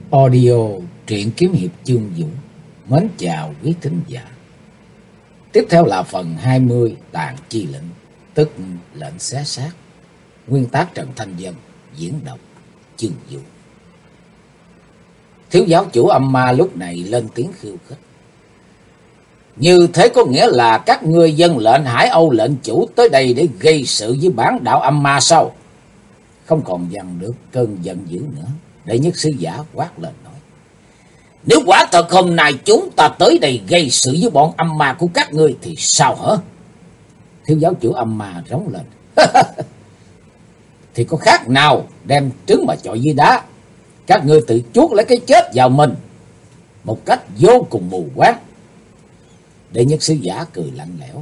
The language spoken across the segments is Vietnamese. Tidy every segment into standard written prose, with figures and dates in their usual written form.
Audio truyện kiếm hiệp chương Vũ. Mến chào quý thính giả. Tiếp theo là phần 20 Tàn chi lệnh, tức lệnh xé xác. Nguyên tác Trần Thanh Vân, diễn đọc chương Vũ. Thiếu giáo chủ âm ma lúc này lên tiếng khiêu khích. Như thế có nghĩa là các ngươi dân lệnh Hải Âu lệnh chủ tới đây để gây sự với bản đạo âm ma sao? Không còn dằn được cơn giận dữ nữa, đệ nhất sứ giả quát lên nói: nếu quả thật hôm nay chúng ta tới đây gây sự với bọn âm ma của các ngươi thì sao hả? Thiếu giáo chủ âm ma rống lên: thì có khác nào đem trứng mà chọi với đá. Các ngươi tự chuốc lấy cái chết vào mình một cách vô cùng mù quáng. Đệ nhất sứ giả cười lạnh lẽo: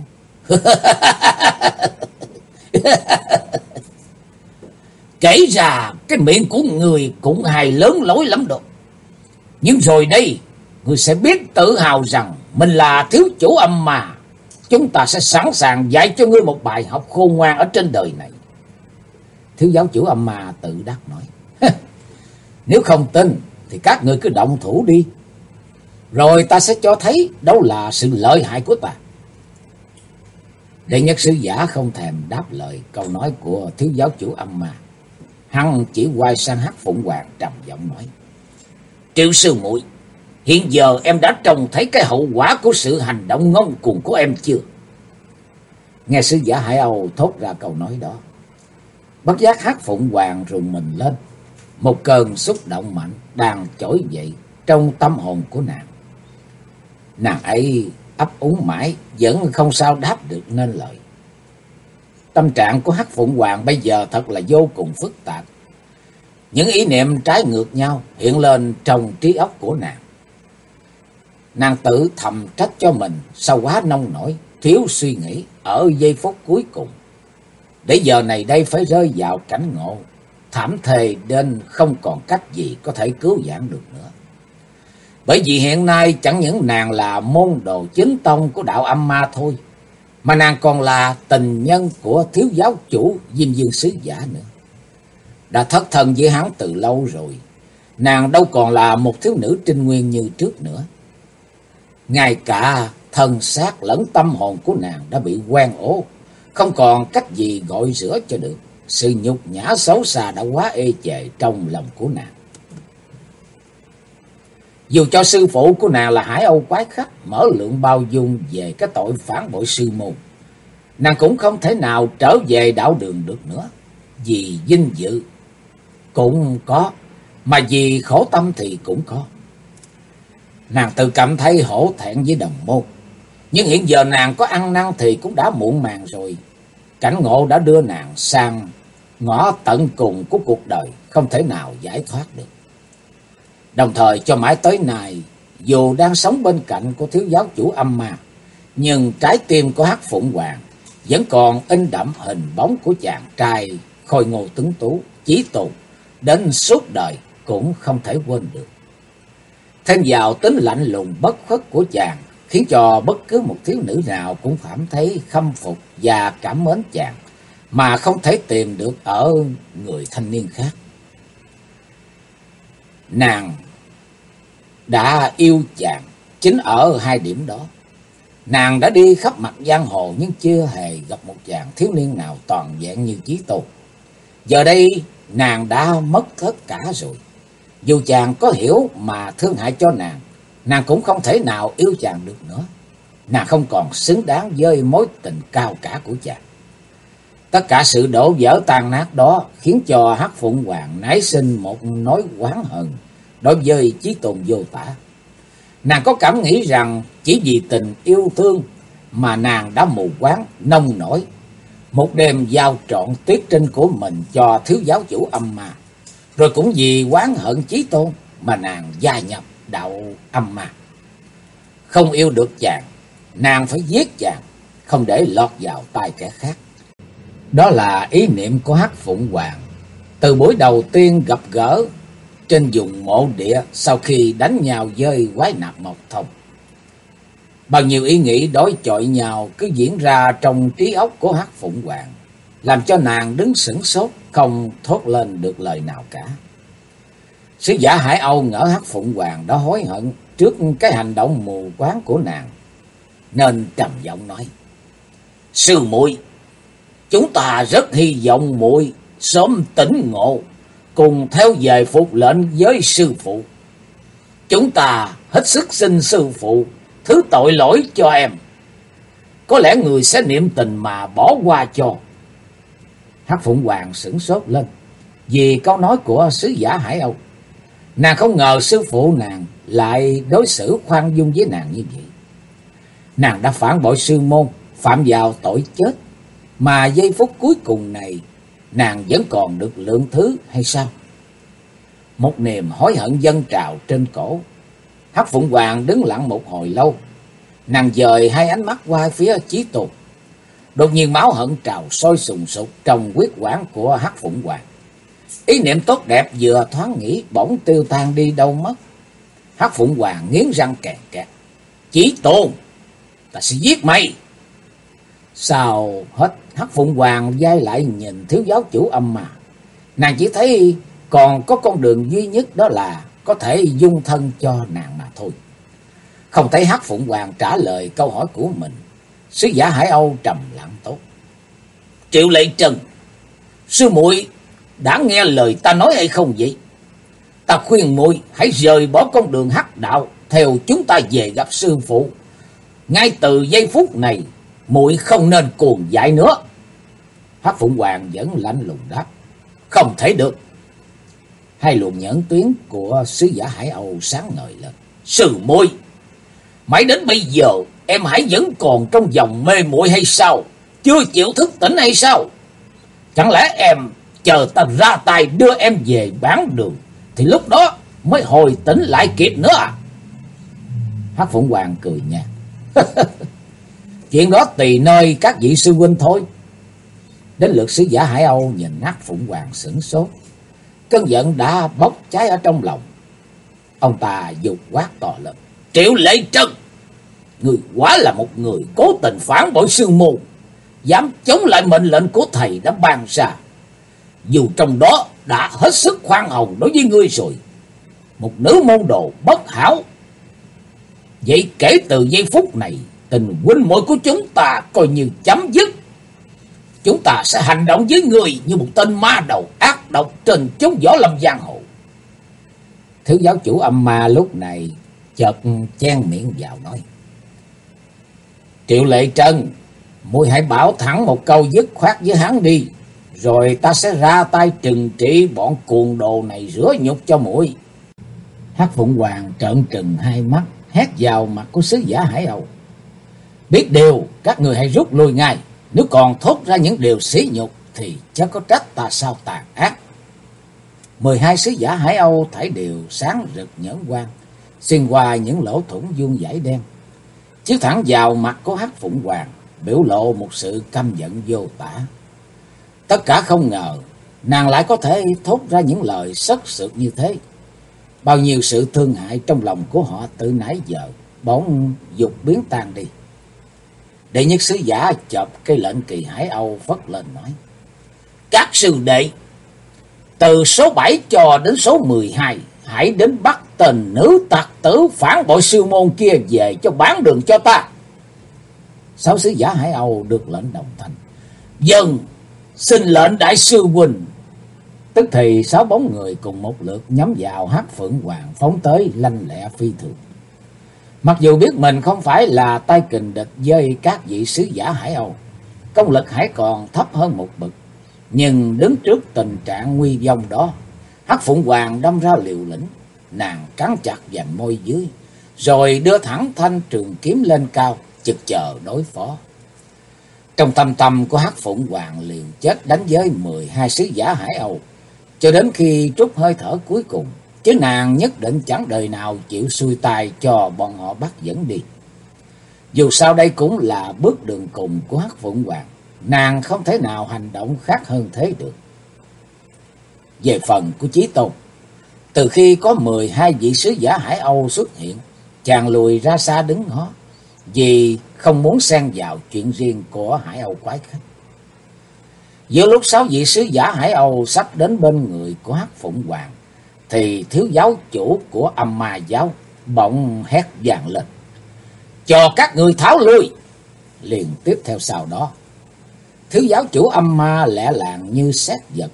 kể ra cái miệng của người cũng hài lớn lối lắm được. Nhưng rồi đây, người sẽ biết tự hào rằng mình là thiếu chủ âm ma. Chúng ta sẽ sẵn sàng dạy cho ngươi một bài học khôn ngoan ở trên đời này. Thiếu giáo chủ âm ma tự đắc nói: nếu không tin thì các ngươi cứ động thủ đi, rồi ta sẽ cho thấy đâu là sự lợi hại của ta. Đệ nhất sứ giả không thèm đáp lời câu nói của thiếu giáo chủ âm ma. Hắn chỉ quay sang Hắc Phụng Hoàng trầm giọng nói: Triệu sư muội, hiện giờ em đã trông thấy cái hậu quả của sự hành động ngông cuồng của em chưa? Nghe sứ giả Hải Âu thốt ra câu nói đó, bất giác Hắc Phụng Hoàng rùng mình lên. Một cơn xúc động mạnh đang trỗi dậy trong tâm hồn của nàng. Nàng ấy ấp úng mãi vẫn không sao đáp được nên lời. Tâm trạng của Hắc Phụng Hoàng bây giờ thật là vô cùng phức tạp. Những ý niệm trái ngược nhau hiện lên trong trí óc của nàng. Nàng tự thầm trách cho mình sao quá nông nổi, thiếu suy nghĩ ở giây phút cuối cùng, để giờ này đây phải rơi vào cảnh ngộ thảm thề đến không còn cách gì có thể cứu vãn được nữa. Bởi vì hiện nay chẳng những nàng là môn đồ chính tông của đạo âm ma thôi, mà nàng còn là tình nhân của thiếu giáo chủ Diêm Dương sứ giả nữa. Đã thất thần với hắn từ lâu rồi, nàng đâu còn là một thiếu nữ trinh nguyên như trước nữa. Ngay cả thân xác lẫn tâm hồn của nàng đã bị quen ố, không còn cách gì gọi rửa cho được. Sự nhục nhã xấu xa đã quá ê chề trong lòng của nàng. Dù cho sư phụ của nàng là Hải Âu Quái Khách mở lượng bao dung về cái tội phản bội sư môn, nàng cũng không thể nào trở về đạo đường được nữa. Vì vinh dự cũng có, mà vì khổ tâm thì cũng có. Nàng tự cảm thấy hổ thẹn với đồng môn, nhưng hiện giờ nàng có ăn năn thì cũng đã muộn màng rồi. Cảnh ngộ đã đưa nàng sang ngõ tận cùng của cuộc đời, không thể nào giải thoát được. Đồng thời cho mãi tới nay, dù đang sống bên cạnh của thiếu giáo chủ âm ma, nhưng trái tim của Hắc Phụng Hoàng vẫn còn in đậm hình bóng của chàng trai khôi ngô tuấn tú, chí tồn, đến suốt đời cũng không thể quên được. Thêm vào tính lạnh lùng bất khuất của chàng, khiến cho bất cứ một thiếu nữ nào cũng cảm thấy khâm phục và cảm mến chàng, mà không thể tìm được ở người thanh niên khác. Nàng đã yêu chàng chính ở hai điểm đó. Nàng đã đi khắp mặt giang hồ nhưng chưa hề gặp một chàng thiếu niên nào toàn vẹn như Chí Tôn. Giờ đây nàng đã mất tất cả rồi. Dù chàng có hiểu mà thương hại cho nàng, nàng cũng không thể nào yêu chàng được nữa. Nàng không còn xứng đáng với mối tình cao cả của chàng. Tất cả sự đổ vỡ tan nát đó khiến cho Hắc Phụng Hoàng nảy sinh một nỗi oán hận đối với Chí Tôn vô tả. Nàng có cảm nghĩ rằng chỉ vì tình yêu thương mà nàng đã mù quáng nông nổi, một đêm giao trọn tuyết trinh của mình cho thiếu giáo chủ âm ma. Rồi cũng vì oán hận Chí Tôn mà nàng gia nhập đạo âm ma. Không yêu được chàng, nàng phải giết chàng, không để lọt vào tay kẻ khác. Đó là ý niệm của Hắc Phụng Hoàng từ buổi đầu tiên gặp gỡ trên vùng mộ địa sau khi đánh nhau với Quái Nạp Mộc Thông. Bao nhiêu ý nghĩ đối chọi nhau cứ diễn ra trong trí óc của Hắc Phụng Hoàng, làm cho nàng đứng sửng sốt không thốt lên được lời nào cả. Sứ giả Hải Âu ngỡ Hắc Phụng Hoàng đã hối hận trước cái hành động mù quáng của nàng, nên trầm giọng nói: Sư muội, chúng ta rất hy vọng muội sớm tỉnh ngộ, cùng theo về phục lệnh với sư phụ. Chúng ta hết sức xin sư phụ thứ tội lỗi cho em. Có lẽ người sẽ niệm tình mà bỏ qua cho. Hắc Phụng Hoàng sửng sốt lên vì câu nói của sứ giả Hải Âu. Nàng không ngờ sư phụ nàng lại đối xử khoan dung với nàng như vậy. Nàng đã phản bội sư môn, phạm vào tội chết, mà giây phút cuối cùng này nàng vẫn còn được lượng thứ hay sao? Một niềm hối hận dâng trào trên cổ. Hắc Phụng Hoàng đứng lặng một hồi lâu. Nàng dời hai ánh mắt qua phía Chí Tôn. Đột nhiên máu hận trào sôi sùng sục trong huyết quản của Hắc Phụng Hoàng. Ý niệm tốt đẹp vừa thoáng nghĩ bỗng tiêu tan đi đâu mất. Hắc Phụng Hoàng nghiến răng kẹt kẹt: Chí Tôn, ta sẽ giết mày. Sao hết, Hắc Phụng Hoàng dai lại nhìn thiếu giáo chủ Âm Ma. Nàng chỉ thấy còn có con đường duy nhất, đó là có thể dung thân cho nàng mà thôi. Không thấy Hắc Phụng Hoàng trả lời câu hỏi của mình, sứ giả Hải Âu trầm lặng tốt: Triệu Lệ Trần, sư muội đã nghe lời ta nói hay không vậy? Ta khuyên muội hãy rời bỏ con đường hắc đạo, theo chúng ta về gặp sư phụ. Ngay từ giây phút này, muội không nên cuồng dại nữa. Hắc Phụng Hoàng vẫn lạnh lùng đáp: Không thể được. Hai luồng nhãn tuyến của sứ giả Hải Âu sáng ngời lên: Sư muội, mãi đến bây giờ em hãy vẫn còn trong vòng mê muội hay sao? Chưa chịu thức tỉnh hay sao? Chẳng lẽ em chờ ta ra tay đưa em về bán đường, thì lúc đó mới hồi tỉnh lại kịp nữa à? Hắc Phụng Hoàng cười nhạt: Chuyện đó tùy nơi các vị sư huynh thôi. Đến lượt sứ giả Hải Âu nhìn Hắc Phụng Hoàng sửng sốt. Cơn giận đã bốc cháy ở trong lòng. Ông ta dục quát to lên: Triệu Lệ Trân, người quả là một người cố tình phản bội sư môn, dám chống lại mệnh lệnh của thầy đã ban ra. Dù trong đó đã hết sức khoan hồng đối với ngươi rồi, một nữ môn đồ bất hảo. Vậy kể từ giây phút này, tình huynh muội của chúng ta coi như chấm dứt. Chúng ta sẽ hành động với người như một tên ma đầu ác độc trên chốn võ lâm giang hồ. Thiếu giáo chủ Âm Ma lúc này chợt chen miệng vào nói: Triệu Lệ Trân, muội hãy bảo thẳng một câu dứt khoát với hắn đi, rồi ta sẽ ra tay trừng trị bọn cuồng đồ này rửa nhục cho muội. Hắc Phụng Hoàng trợn trừng hai mắt, hét vào mặt của sứ giả Hải Âu: Biết điều, các người hãy rút lui ngay. Nếu còn thốt ra những điều sỉ nhục thì chắc có trách ta sao tàn ác. 12 sứ giả Hải Âu thảy đều sáng rực nhẫn quang, xuyên qua những lỗ thủng vuông vãi đen, chiếu thẳng vào mặt của Hắc Phụng Hoàng, biểu lộ một sự căm giận vô tả. Tất cả không ngờ nàng lại có thể thốt ra những lời sất sượt như thế. Bao nhiêu sự thương hại trong lòng của họ từ nãy giờ bỗng dục biến tan đi. Đệ nhất sứ giả chộp cây lệnh kỳ Hải Âu phất lên nói: Các sư đệ, từ số 7 cho đến số 12, hãy đến bắt tên nữ tặc tử phản bội sư môn kia về cho bán đường cho ta. 6 sứ giả Hải Âu được lệnh đồng thanh: Vâng, xin lệnh đại sư huynh. Tức thì 6 bóng người cùng một lượt nhắm vào Hắc Phượng Hoàng phóng tới lanh lẹ phi thường. Mặc dù biết mình không phải là tay kình địch với các vị sứ giả Hải Âu, công lực hãy còn thấp hơn một bậc, nhưng đứng trước tình trạng nguy vong đó, Hắc Phượng Hoàng đâm ra liều lĩnh. Nàng cắn chặt vành môi dưới, rồi đưa thẳng thanh trường kiếm lên cao, chực chờ đối phó. Trong thâm tâm của Hắc Phượng Hoàng liều chết đánh với 12 sứ giả Hải Âu, cho đến khi trút hơi thở cuối cùng, chứ nàng nhất định chẳng đời nào chịu xuôi tay cho bọn họ bắt dẫn đi. Dù sao đây cũng là bước đường cùng của Hắc Phượng Hoàng, nàng không thể nào hành động khác hơn thế được. Về phần của Chí Tôn, từ khi có 12 vị sứ giả Hải Âu xuất hiện, chàng lùi ra xa đứng ngó, vì không muốn xen vào chuyện riêng của Hải Âu quái khách. Giữa lúc 6 vị sứ giả Hải Âu sắp đến bên người của Hắc Phụng Hoàng, thì thiếu giáo chủ của âm ma giáo bỗng hét vang lên: "Cho các ngươi tháo lui!" Liền tiếp theo sau đó, thiếu giáo chủ âm ma lẹ làng như sét giật,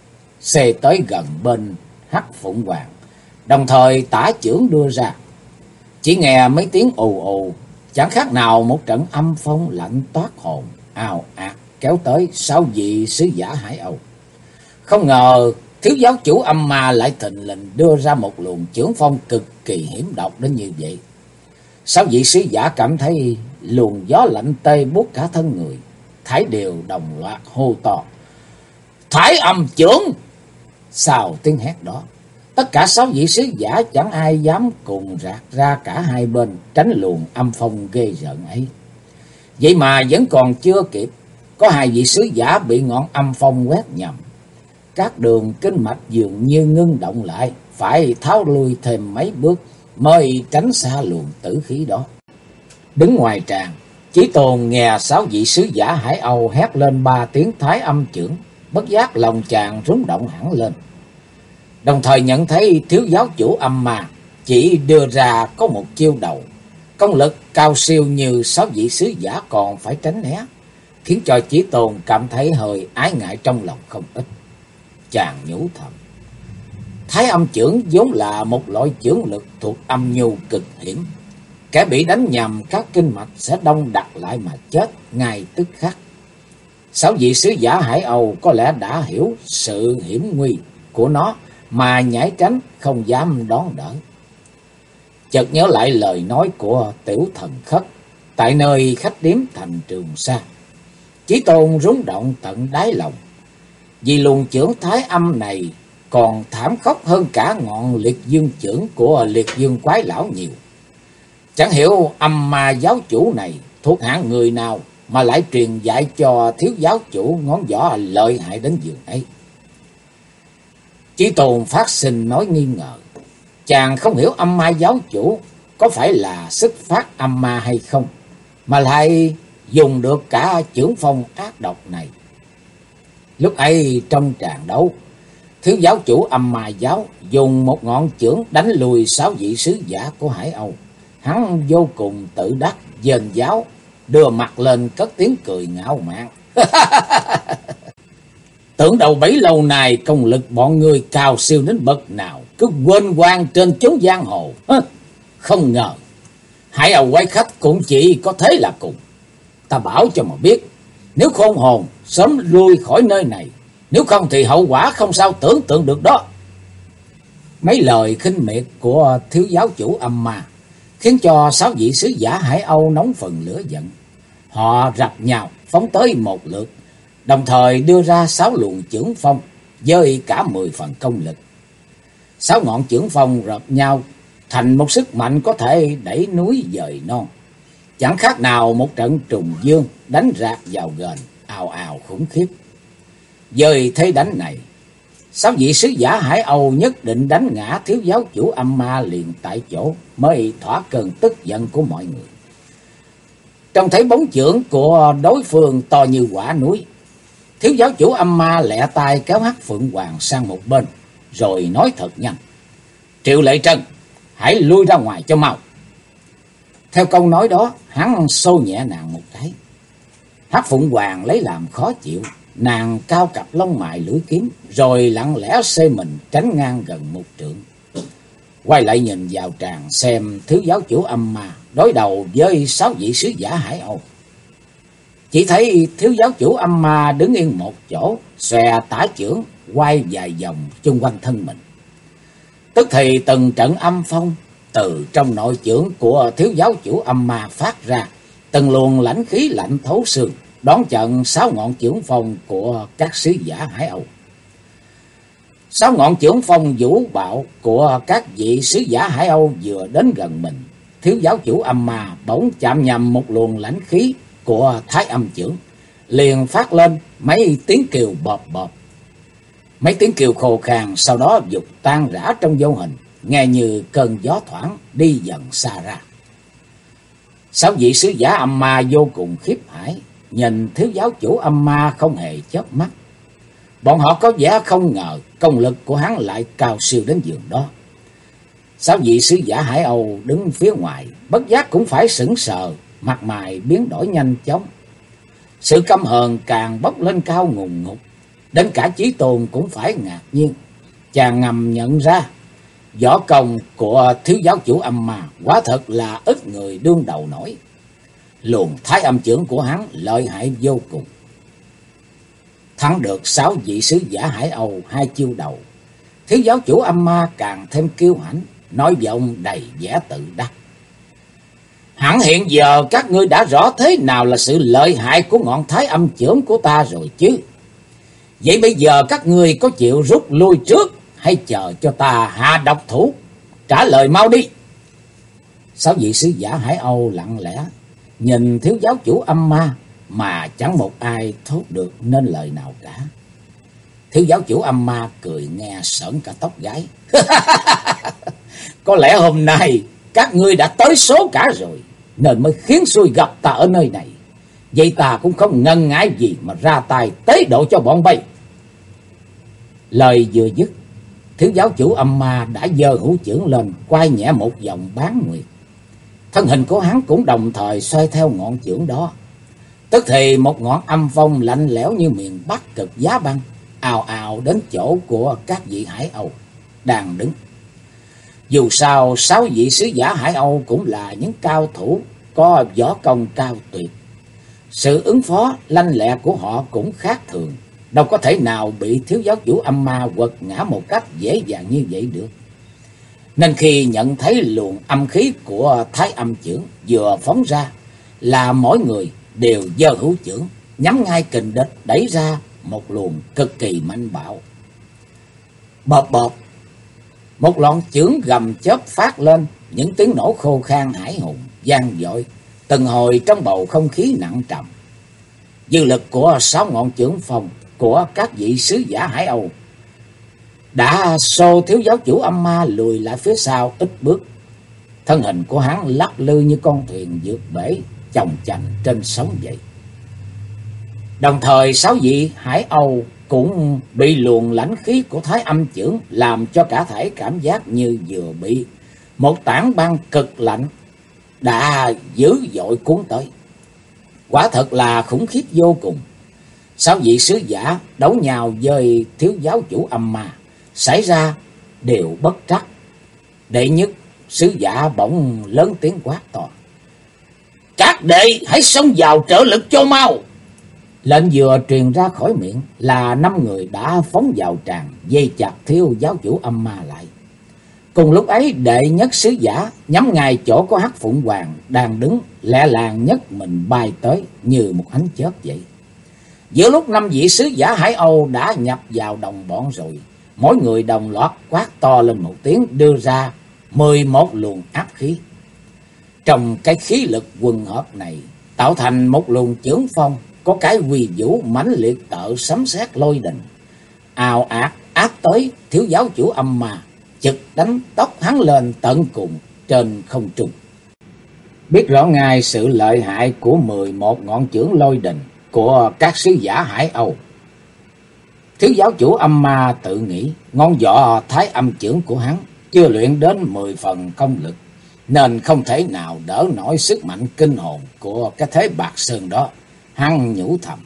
xê tới gần bên Hắc Phụng Hoàng, đồng thời tả chưởng đưa ra. Chỉ nghe mấy tiếng ù ù, chẳng khác nào một trận âm phong lạnh toát hồn, ào ạt kéo tới 6 vị sứ giả Hải Âu. Không ngờ thiếu giáo chủ âm ma lại thình lình đưa ra một luồng chưởng phong cực kỳ hiểm độc đến như vậy. 6 vị sứ giả cảm thấy luồng gió lạnh tê buốt cả thân người, thảy đều đồng loạt hô to: "Thái âm chưởng!" Sau tiếng hét đó, tất cả 6 vị sứ giả chẳng ai dám cùng rạc ra cả hai bên tránh luồng âm phong ghê rợn ấy. Vậy mà vẫn còn chưa kịp, có 2 vị sứ giả bị ngọn âm phong quét nhầm. Các đường kinh mạch dường như ngưng động lại, phải tháo lui thêm mấy bước mới tránh xa luồng tử khí đó. Đứng ngoài tràng, Chí Tôn nghe 6 vị sứ giả Hải Âu hét lên 3 tiếng Thái âm chưởng, bất giác lòng chàng rung động hẳn lên. Đồng thời nhận thấy thiếu giáo chủ âm ma chỉ đưa ra có một chiêu đầu, công lực cao siêu như 6 vị sứ giả còn phải tránh né, khiến cho Chí Tôn cảm thấy hơi ái ngại trong lòng không ít. Chàng nhủ thầm: Thái âm chưởng vốn là một loại chưởng lực thuộc âm nhu cực hiểm, kẻ bị đánh nhầm các kinh mạch sẽ đông đặc lại mà chết ngay tức khắc. 6 vị sứ giả Hải Âu có lẽ đã hiểu sự hiểm nguy của nó mà nhảy tránh, không dám đón đỡ. Chợt nhớ lại lời nói của Tiểu Thần Khất tại nơi khách điếm thành Trường Sa, Chí Tôn rúng động tận đáy lòng, vì luồng chưởng thái âm này còn thảm khốc hơn cả ngọn liệt dương chưởng của liệt dương quái lão nhiều. Chẳng hiểu âm ma giáo chủ này thuộc hạng người nào mà lại truyền dạy cho thiếu giáo chủ ngón võ lợi hại đến giường ấy. Chí Tôn phát sinh nói nghi ngờ, chàng không hiểu âm ma giáo chủ có phải là sức phát âm ma hay không, mà lại dùng được cả chưởng phong ác độc này. Lúc ấy trong tràng đấu, thiếu giáo chủ âm ma giáo dùng một ngọn chưởng đánh lùi 6 vị sứ giả của Hải Âu. Hắn vô cùng tự đắc, dền giáo, đưa mặt lên cất tiếng cười ngạo mạn. Tưởng đầu bấy lâu nay công lực bọn người cao siêu đến bậc nào, cứ quên quang trên chốn giang hồ. Không ngờ Hải Âu quái khách cũng chỉ có thế là cùng. Ta bảo cho mà biết, nếu khôn hồn sớm lui khỏi nơi này, nếu không thì hậu quả không sao tưởng tượng được đó. Mấy lời khinh miệt của thiếu giáo chủ âm ma khiến cho 6 vị sứ giả Hải Âu nóng phần lửa giận. Họ rập nhau phóng tới một lượt, đồng thời đưa ra 6 luồng chưởng phong với cả 10 phần công lực. 6 ngọn chưởng phong rập nhau thành một sức mạnh có thể đẩy núi dời non, chẳng khác nào một trận trùng dương đánh rạc vào ghềnh, ào ào khủng khiếp. Với thế đánh này, 6 vị sứ giả Hải Âu nhất định đánh ngã thiếu giáo chủ âm ma liền tại chỗ mới thỏa cơn tức giận của mọi người. Trông thấy bóng chưởng của đối phương to như quả núi, thiếu giáo chủ âm ma lẹ tay kéo Hắc Phượng Hoàng sang một bên, rồi nói thật nhanh: Triệu Lệ Trân, hãy lui ra ngoài cho mau. Theo câu nói đó, hắn xô nhẹ nàng một cái. Hắc Phượng Hoàng lấy làm khó chịu, nàng cao cặp lông mày lưỡi kiếm, rồi lặng lẽ xê mình tránh ngang gần một trượng. Quay lại nhìn vào tràng xem thiếu giáo chủ âm ma đối đầu với 6 vị sứ giả Hải Âu. Chỉ thấy thiếu giáo chủ âm ma đứng yên một chỗ, xòe tả chưởng quay vài vòng chung quanh thân mình. Tức thì từng trận âm phong từ trong nội chưởng của thiếu giáo chủ âm ma phát ra, từng luồng lãnh khí lạnh thấu xương đón chặn 6 ngọn chưởng phong của các sứ giả Hải Âu. 6 ngọn chưởng phong vũ bạo của các vị sứ giả Hải Âu vừa đến gần mình, thiếu giáo chủ âm ma bỗng chạm nhầm một luồng lãnh khí của thái âm chưởng, liền phát lên mấy tiếng kêu bọp bọp. Mấy tiếng kêu khô khan sau đó vụt tan rã trong vô hình, nghe như cơn gió thoảng đi dần xa ra. 6 vị sứ giả âm ma vô cùng khiếp hãi, nhìn thiếu giáo chủ âm ma không hề chớp mắt. Bọn họ có vẻ không ngờ công lực của hắn lại cao siêu đến giường đó. Sáu vị sứ giả Hải Âu đứng phía ngoài, bất giác cũng phải sững sờ, mặt mày biến đổi nhanh chóng. Sự căm hờn càng bốc lên cao ngùn ngụt, đến cả Chí Tôn cũng phải ngạc nhiên. Chàng ngầm nhận ra, võ công của thiếu giáo chủ Âm Ma quả thật là ít người đương đầu nổi. Luồng Thái Âm chưởng của hắn lợi hại vô cùng. Thắng được 6 vị sứ giả Hải Âu 2 chiêu đầu, thiếu giáo chủ Âm Ma càng thêm kiêu hãnh, nói giọng đầy vẻ tự đắc. Hẳn hiện giờ các ngươi đã rõ thế nào là sự lợi hại của ngọn Thái Âm chưởng của ta rồi chứ. Vậy bây giờ các ngươi có chịu rút lui trước hay chờ cho ta hạ độc thủ? Trả lời mau đi. 6 vị sứ giả Hải Âu lặng lẽ nhìn thiếu giáo chủ Âm Ma mà chẳng một ai thốt được nên lời nào cả. Thiếu giáo chủ Âm Ma cười nghe sởn cả tóc gáy. Có lẽ hôm nay các ngươi đã tới số cả rồi, nên mới khiến xui gặp ta ở nơi này. Vậy ta cũng không ngần ngại gì mà ra tay tế độ cho bọn bay. Lời vừa dứt, thiếu giáo chủ Âm Ma đã giơ hữu chưởng lên, quay nhẹ một vòng bán nguyệt. Thân hình của hắn cũng đồng thời xoay theo ngọn chưởng đó. Tức thì một ngọn âm phong lạnh lẽo như miền Bắc cực giá băng ào ào đến chỗ của các vị Hải Âu đang đứng. Dù sao 6 vị sứ giả Hải Âu cũng là những cao thủ có võ công cao tuyệt. Sự ứng phó lanh lẹ của họ cũng khác thường, đâu có thể nào bị thiếu giáo chủ Âm Ma quật ngã một cách dễ dàng như vậy được. Nên khi nhận thấy luồng âm khí của Thái Âm chưởng vừa phóng ra, là mỗi người đều giơ hữu chưởng nhắm ngay kình địch, đẩy ra một luồng cực kỳ mạnh bạo. Bọp bọp, một lọn chưởng gầm chớp phát lên, những tiếng nổ khô khan hải hùng vang dội từng hồi trong bầu không khí nặng trầm. Dư lực của 6 ngọn chưởng phong của các vị sứ giả Hải Âu đã xô thiếu giáo chủ Âm Ma lùi lại phía sau ít bước. Thân hình của hắn lắc lư như con thuyền vượt bể chồng chành trên sóng vậy. Đồng thời 6 vị Hải Âu cũng bị luồng lãnh khí của Thái Âm chưởng làm cho cả thể cảm giác như vừa bị một tảng băng cực lạnh đã dữ dội cuốn tới. Quả thật là khủng khiếp vô cùng. 6 vị sứ giả đấu nhau với thiếu giáo chủ Âm Ma xảy ra đều bất trắc. Đệ nhất sứ giả bỗng lớn tiếng quát to: "Các đệ hãy xông vào trợ lực cho mau!" Lệnh vừa truyền ra khỏi miệng là 5 người đã phóng vào tràn, dây chặt thiếu giáo chủ Âm Ma lại. Cùng lúc ấy, đệ nhất sứ giả nhắm ngay chỗ có Hắc Phụng Hoàng đang đứng, lẹ làng nhấc mình bay tới như một ánh chớp vậy. Giữa lúc 5 vị sứ giả Hải Âu đã nhập vào đồng bọn rồi, mỗi người đồng loạt quát to lên một tiếng, đưa ra 11 luồng áp khí. Trong cái khí lực quần hợp này tạo thành một luồng chưởng phong có cái uy vũ mãnh liệt tợ sấm sét lôi đình, ào ạt áp tới thiếu giáo chủ Âm Ma, chực đánh tóc hắn lên tận cùng trên không trung. Biết rõ ngay sự lợi hại của 11 ngọn chưởng lôi đình của các sứ giả Hải Âu, thiếu giáo chủ Âm Ma tự nghĩ ngón võ Thái Âm chưởng của hắn chưa luyện đến 10 phần công lực, nên không thể nào đỡ nổi sức mạnh kinh hồn của cái thế Bạc Sơn đó. Hắn nhủ thầm: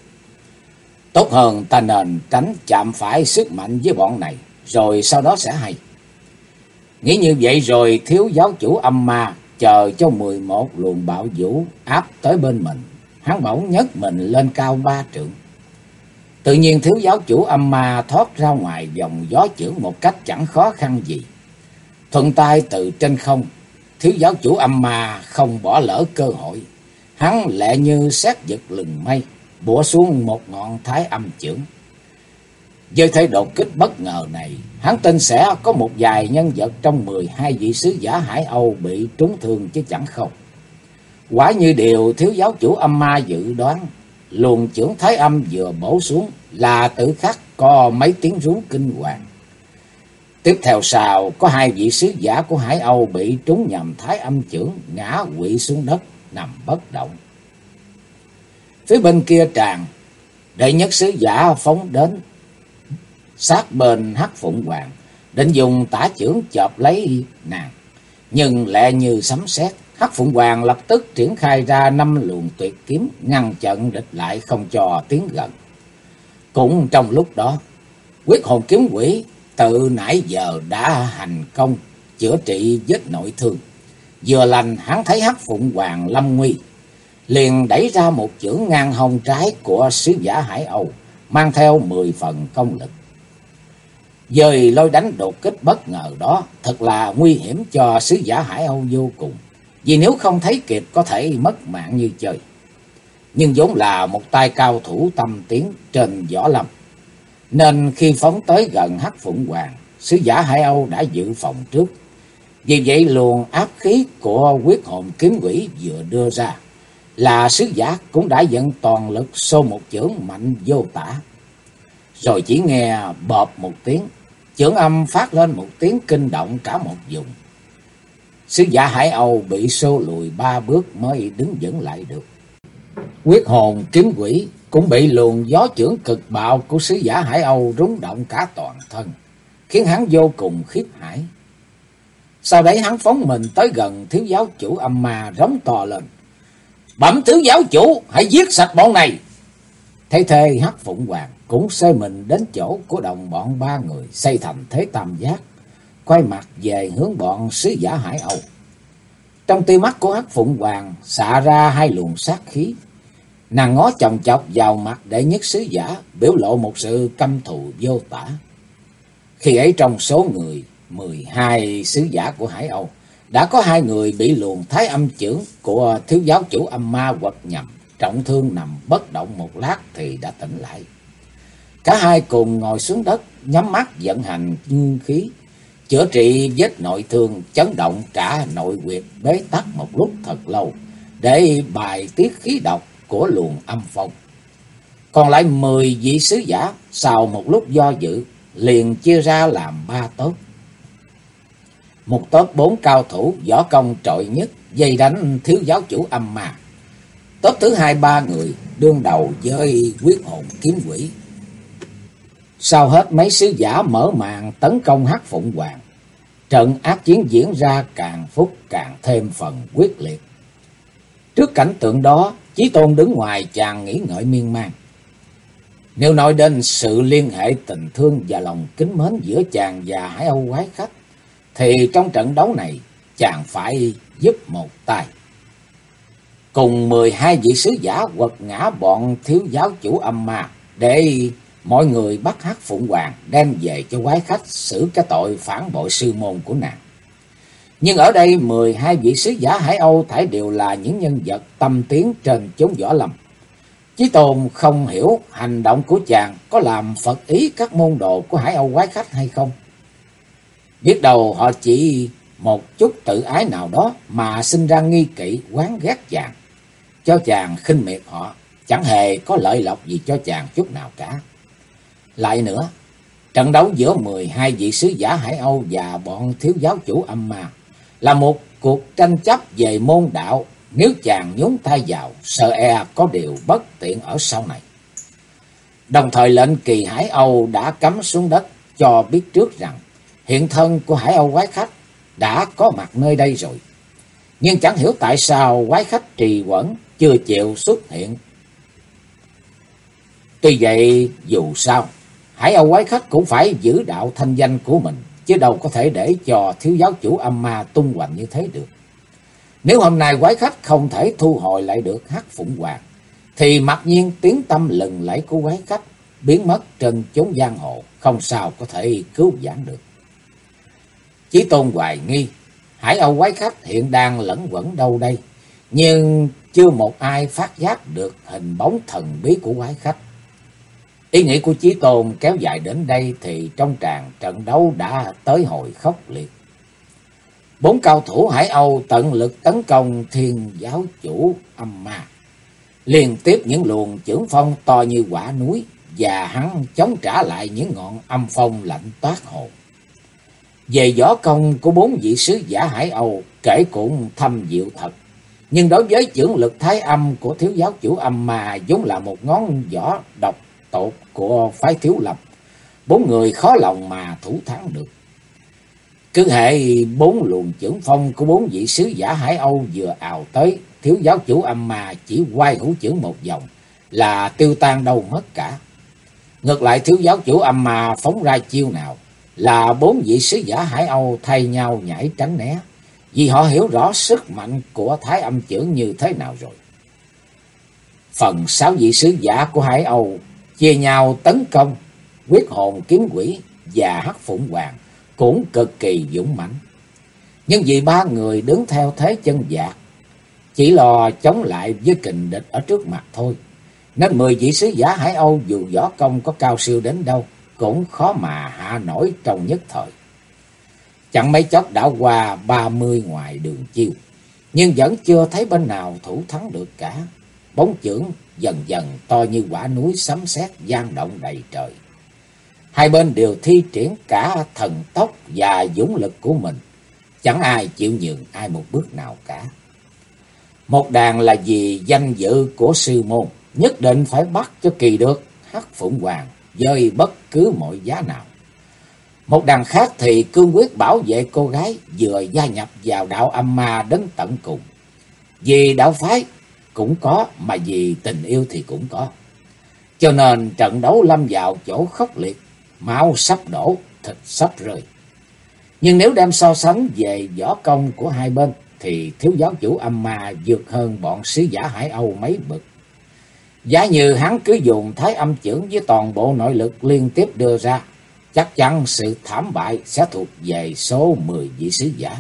tốt hơn ta nên tránh chạm phải sức mạnh với bọn này, rồi sau đó sẽ hay. Nghĩ như vậy rồi, thiếu giáo chủ Âm Ma chờ cho 11 luồng bạo vũ áp tới bên mình, hắn bỗng nhấc mình lên cao 3 trượng. Tự nhiên thiếu giáo chủ Âm Ma thoát ra ngoài vòng gió chưởng một cách chẳng khó khăn gì. Thuận tay từ trên không, thiếu giáo chủ Âm Ma không bỏ lỡ cơ hội. Hắn lẹ như sét giật lừng mây, bủa xuống một ngọn Thái Âm chưởng. Với thế đột kích bất ngờ này, hắn tin sẽ có một vài nhân vật trong 12 vị sứ giả Hải Âu bị trúng thương chứ chẳng không. Quả như điều thiếu giáo chủ Âm Ma dự đoán, luồng chưởng Thái Âm vừa bổ xuống là tự khắc có mấy tiếng rú kinh hoàng. Tiếp theo sau có 2 vị sứ giả của Hải Âu bị trúng nhầm Thái Âm chưởng, ngã quỵ xuống đất nằm bất động. Phía bên kia tràn, đệ nhất sứ giả phóng đến, sát bên Hắc Phụng Hoàng, định dùng tả chưởng chộp lấy nàng. Nhưng lẹ như sấm sét, Hắc Phụng Hoàng lập tức triển khai ra 5 luồng tuyệt kiếm ngăn chặn địch lại, không cho tiến gần. Cũng trong lúc đó, Quyết Hồn Kiếm Quỷ từ nãy giờ đã hành công chữa trị vết nội thương. Vừa lành hắn thấy Hắc Phụng Hoàng lâm nguy, liền đẩy ra một chưởng ngang hông trái của sứ giả Hải Âu, mang theo 10 phần công lực. Dời lôi đánh đột kích bất ngờ đó thật là nguy hiểm cho sứ giả Hải Âu vô cùng, vì nếu không thấy kịp có thể mất mạng như chơi. Nhưng vốn là một tay cao thủ tâm tiến trên võ lâm, nên khi phóng tới gần Hắc Phụng Hoàng, sứ giả Hải Âu đã dự phòng trước. Vì vậy luồng áp khí của Quyết Hồn Kiếm Quỷ vừa đưa ra là sứ giả cũng đã dẫn toàn lực xô một chưởng mạnh vô tả. Rồi chỉ nghe bộp một tiếng, chưởng âm phát lên một tiếng kinh động cả một vùng. Sứ giả Hải Âu bị xô lùi 3 bước mới đứng vững lại được. Quyết Hồn Kiếm Quỷ cũng bị luồng gió chưởng cực bạo của sứ giả Hải Âu rung động cả toàn thân, khiến hắn vô cùng khiếp hãi. Sau đấy hắn phóng mình tới gần thiếu giáo chủ âm ma, rống to lên: "Bẩm thiếu giáo chủ, hãy giết sạch bọn này!" Thế thế Hắc Phụng Hoàng cũng xơi mình đến chỗ của đồng bọn 3 người, xây thành thế tam giác, quay mặt về hướng bọn sứ giả Hải Âu. Trong tia mắt của Hắc Phụng Hoàng xạ ra 2 luồng sát khí. Nàng ngó chòng chọc vào mặt đệ nhất sứ giả, biểu lộ một sự căm thù vô tả. Khi ấy trong số người 12 sứ giả của Hải Âu, đã có 2 người bị luồng thái âm chưởng của thiếu giáo chủ âm ma quật nhầm, trọng thương nằm bất động một lát thì đã tỉnh lại. Cả hai cùng ngồi xuống đất, nhắm mắt vận hành nguyên khí, chữa trị vết nội thương, chấn động cả nội huyệt, bế tắc một lúc thật lâu để bài tiết khí độc của luồng âm phong. Còn lại 10 vị sứ giả sau một lúc do dự liền chia ra làm 3 tốp. Một tốp 4 cao thủ võ công trội nhất dây đánh thiếu giáo chủ âm ma. Tốp thứ 2 3 người đương đầu với Quyết Hồn Kiếm Quỷ. Sau hết mấy sứ giả mở màn tấn công Hắc Phụng Hoàng. Trận ác chiến diễn ra càng phút càng thêm phần quyết liệt. Trước cảnh tượng đó, Chí Tôn đứng ngoài chàng nghĩ ngợi miên man. Nếu nói đến sự liên hệ tình thương và lòng kính mến giữa chàng và Hải Âu quái khách, thì trong trận đấu này chàng phải giúp một tay. Cùng 12 vị sứ giả quật ngã bọn thiếu giáo chủ âm ma, để mọi người bắt Hắc Phụng Hoàng đem về cho quái khách xử cái tội phản bội sư môn của nàng. Nhưng ở đây 12 vị sứ giả Hải Âu thảy đều là những nhân vật tâm tiến trên chốn võ lâm. Chí Tôn không hiểu hành động của chàng có làm phật ý các môn đồ của Hải Âu quái khách hay không. Biết đâu họ chỉ một chút tự ái nào đó mà sinh ra nghi kỵ oán ghét chàng, cho chàng khinh miệt họ, chẳng hề có lợi lộc gì cho chàng chút nào cả. Lại nữa, trận đấu giữa 12 vị sứ giả Hải Âu và bọn thiếu giáo chủ âm ma là một cuộc tranh chấp về môn đạo. Nếu chàng nhúng tay vào, sợ e có điều bất tiện ở sau này. Đồng thời lệnh kỳ Hải Âu đã cắm xuống đất, cho biết trước rằng hiện thân của Hải Âu quái khách đã có mặt nơi đây rồi. Nhưng chẳng hiểu tại sao quái khách trì hoãn chưa chịu xuất hiện. Tuy vậy dù sao, Hải Âu quái khách cũng phải giữ đạo thanh danh của mình, chứ đâu có thể để cho thiếu giáo chủ âm ma tung hoành như thế được. Nếu hôm nay quái khách không thể thu hồi lại được Hắc Phụng Hoàng, thì mặc nhiên tiếng tăm lừng lẫy của quái khách biến mất trên chốn giang hồ, không sao có thể cứu vãn được. Chí Tôn hoài nghi Hải Âu quái khách hiện đang lẫn quẩn đâu đây, nhưng chưa một ai phát giác được hình bóng thần bí của quái khách. Ý nghĩ của Chí Tôn kéo dài đến đây thì trong tràng trận đấu đã tới hồi khốc liệt. 4 cao thủ Hải Âu tận lực tấn công thiên giáo chủ âm ma, liên tiếp những luồng chưởng phong to như quả núi, và hắn chống trả lại những ngọn âm phong lạnh toát hồn. Về võ công của 4 vị sứ giả Hải Âu kể cũng thâm diệu thật, nhưng đối với chưởng lực thái âm của thiếu giáo chủ âm ma vốn là một ngón võ độc tột của phái Thiếu Lâm, bốn người khó lòng mà thủ thắng được. Cứ hệ bốn luồng chưởng phong của bốn vị sứ giả Hải Âu vừa ào tới, thiếu giáo chủ âm ma chỉ quay hữu chưởng một vòng là tiêu tan đâu mất cả. Ngược lại thiếu giáo chủ âm ma phóng ra chiêu nào là bốn vị sứ giả Hải Âu thay nhau nhảy tránh né, vì họ hiểu rõ sức mạnh của Thái Âm chưởng như thế nào rồi. Phần sáu vị sứ giả của Hải Âu chia nhau tấn công, Quyết Hồn Kiếm Quỷ và Hắc Phụng Hoàng cũng cực kỳ dũng mãnh. Nhưng vì ba người đứng theo thế chân vạc, chỉ lo chống lại với kình địch ở trước mặt thôi, nên 10 vị sứ giả Hải Âu dù võ công có cao siêu đến đâu cũng khó mà hạ nổi trong nhất thời. Chẳng mấy chốc đã qua 30 ngoài đường chiêu, nhưng vẫn chưa thấy bên nào thủ thắng được cả. Bóng chưởng dần dần to như quả núi sấm sét vang động đầy trời. Hai bên đều thi triển cả thần tốc và dũng lực của mình, chẳng ai chịu nhường ai một bước nào cả. Một đàn là vì danh dự của sư môn, nhất định phải bắt cho kỳ được Hắc Phụng Hoàng với bất cứ mọi giá nào. Một đàn khác thì cương quyết bảo vệ cô gái vừa gia nhập vào đạo âm ma đến tận cùng. Vì đạo phái cũng có, mà vì tình yêu thì cũng có. Cho nên trận đấu lâm vào chỗ khốc liệt, máu sắp đổ, thịt sắp rơi. Nhưng nếu đem so sánh về võ công của hai bên thì thiếu giáo chủ âm ma vượt hơn bọn sứ giả Hải Âu mấy bậc. Giả như hắn cứ dùng Thái Âm chưởng với toàn bộ nội lực liên tiếp đưa ra, chắc chắn sự thảm bại sẽ thuộc về số 10 vị sứ giả.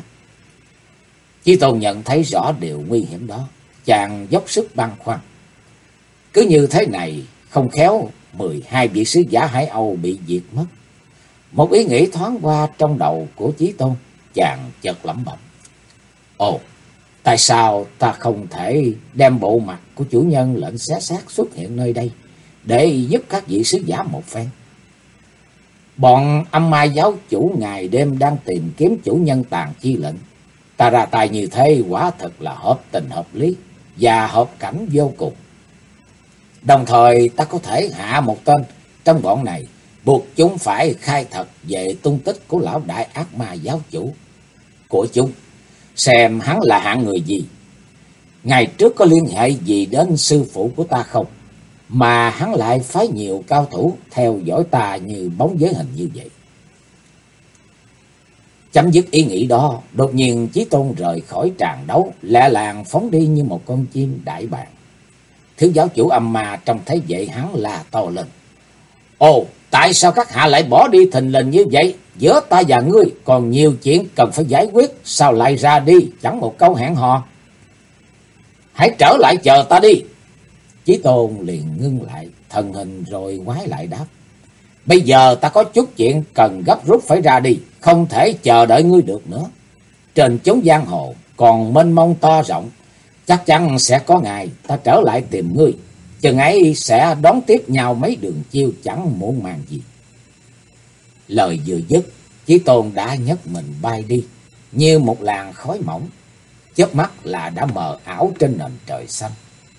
Chí Tôn nhận thấy rõ điều nguy hiểm đó, chàng dốc sức băn khoăn. Cứ như thế này, không khéo 12 vị sứ giả Hải Âu bị diệt mất. Một ý nghĩ thoáng qua trong đầu của Chí Tôn, chàng chợt lẩm bẩm: ồ, tại sao ta không thể đem bộ mặt của chủ nhân lệnh xé xác xuất hiện nơi đây để giúp các vị sứ giả một phen? Bọn âm ma giáo chủ ngày đêm đang tìm kiếm chủ nhân tàn chi lệnh. Ta ra tay như thế quả thật là hợp tình hợp lý và hợp cảnh vô cùng. Đồng thời ta có thể hạ một tên trong bọn này, buộc chúng phải khai thật về tung tích của lão đại ác ma giáo chủ của chúng, xem hắn là hạng người gì, ngày trước có liên hệ gì đến sư phụ của ta không, mà hắn lại phái nhiều cao thủ theo dõi ta như bóng giới hình như vậy. Chấm dứt ý nghĩ đó, đột nhiên Chí Tôn rời khỏi tràng đấu, lẹ làng phóng đi như một con chim đại bàng. Thiếu giáo chủ âm ma trông thấy vậy hắn la to lên: ồ, tại sao các hạ lại bỏ đi thình lình như vậy? Giữa ta và ngươi còn nhiều chuyện cần phải giải quyết, sao lại ra đi chẳng một câu hẹn hò? Hãy trở lại chờ ta đi. Chí Tôn liền ngưng lại thân hình rồi ngoái lại đáp: bây giờ ta có chút chuyện cần gấp rút phải ra đi, không thể chờ đợi ngươi được nữa. Trên chốn giang hồ còn mênh mông to rộng, chắc chắn sẽ có ngày ta trở lại tìm ngươi, chừng ấy sẽ đón tiếp nhau mấy đường chiêu chẳng muộn màng gì. Lời vừa dứt, Chí Tôn đã nhấc mình bay đi như một làn khói mỏng, chớp mắt là đã mờ ảo trên nền trời xanh.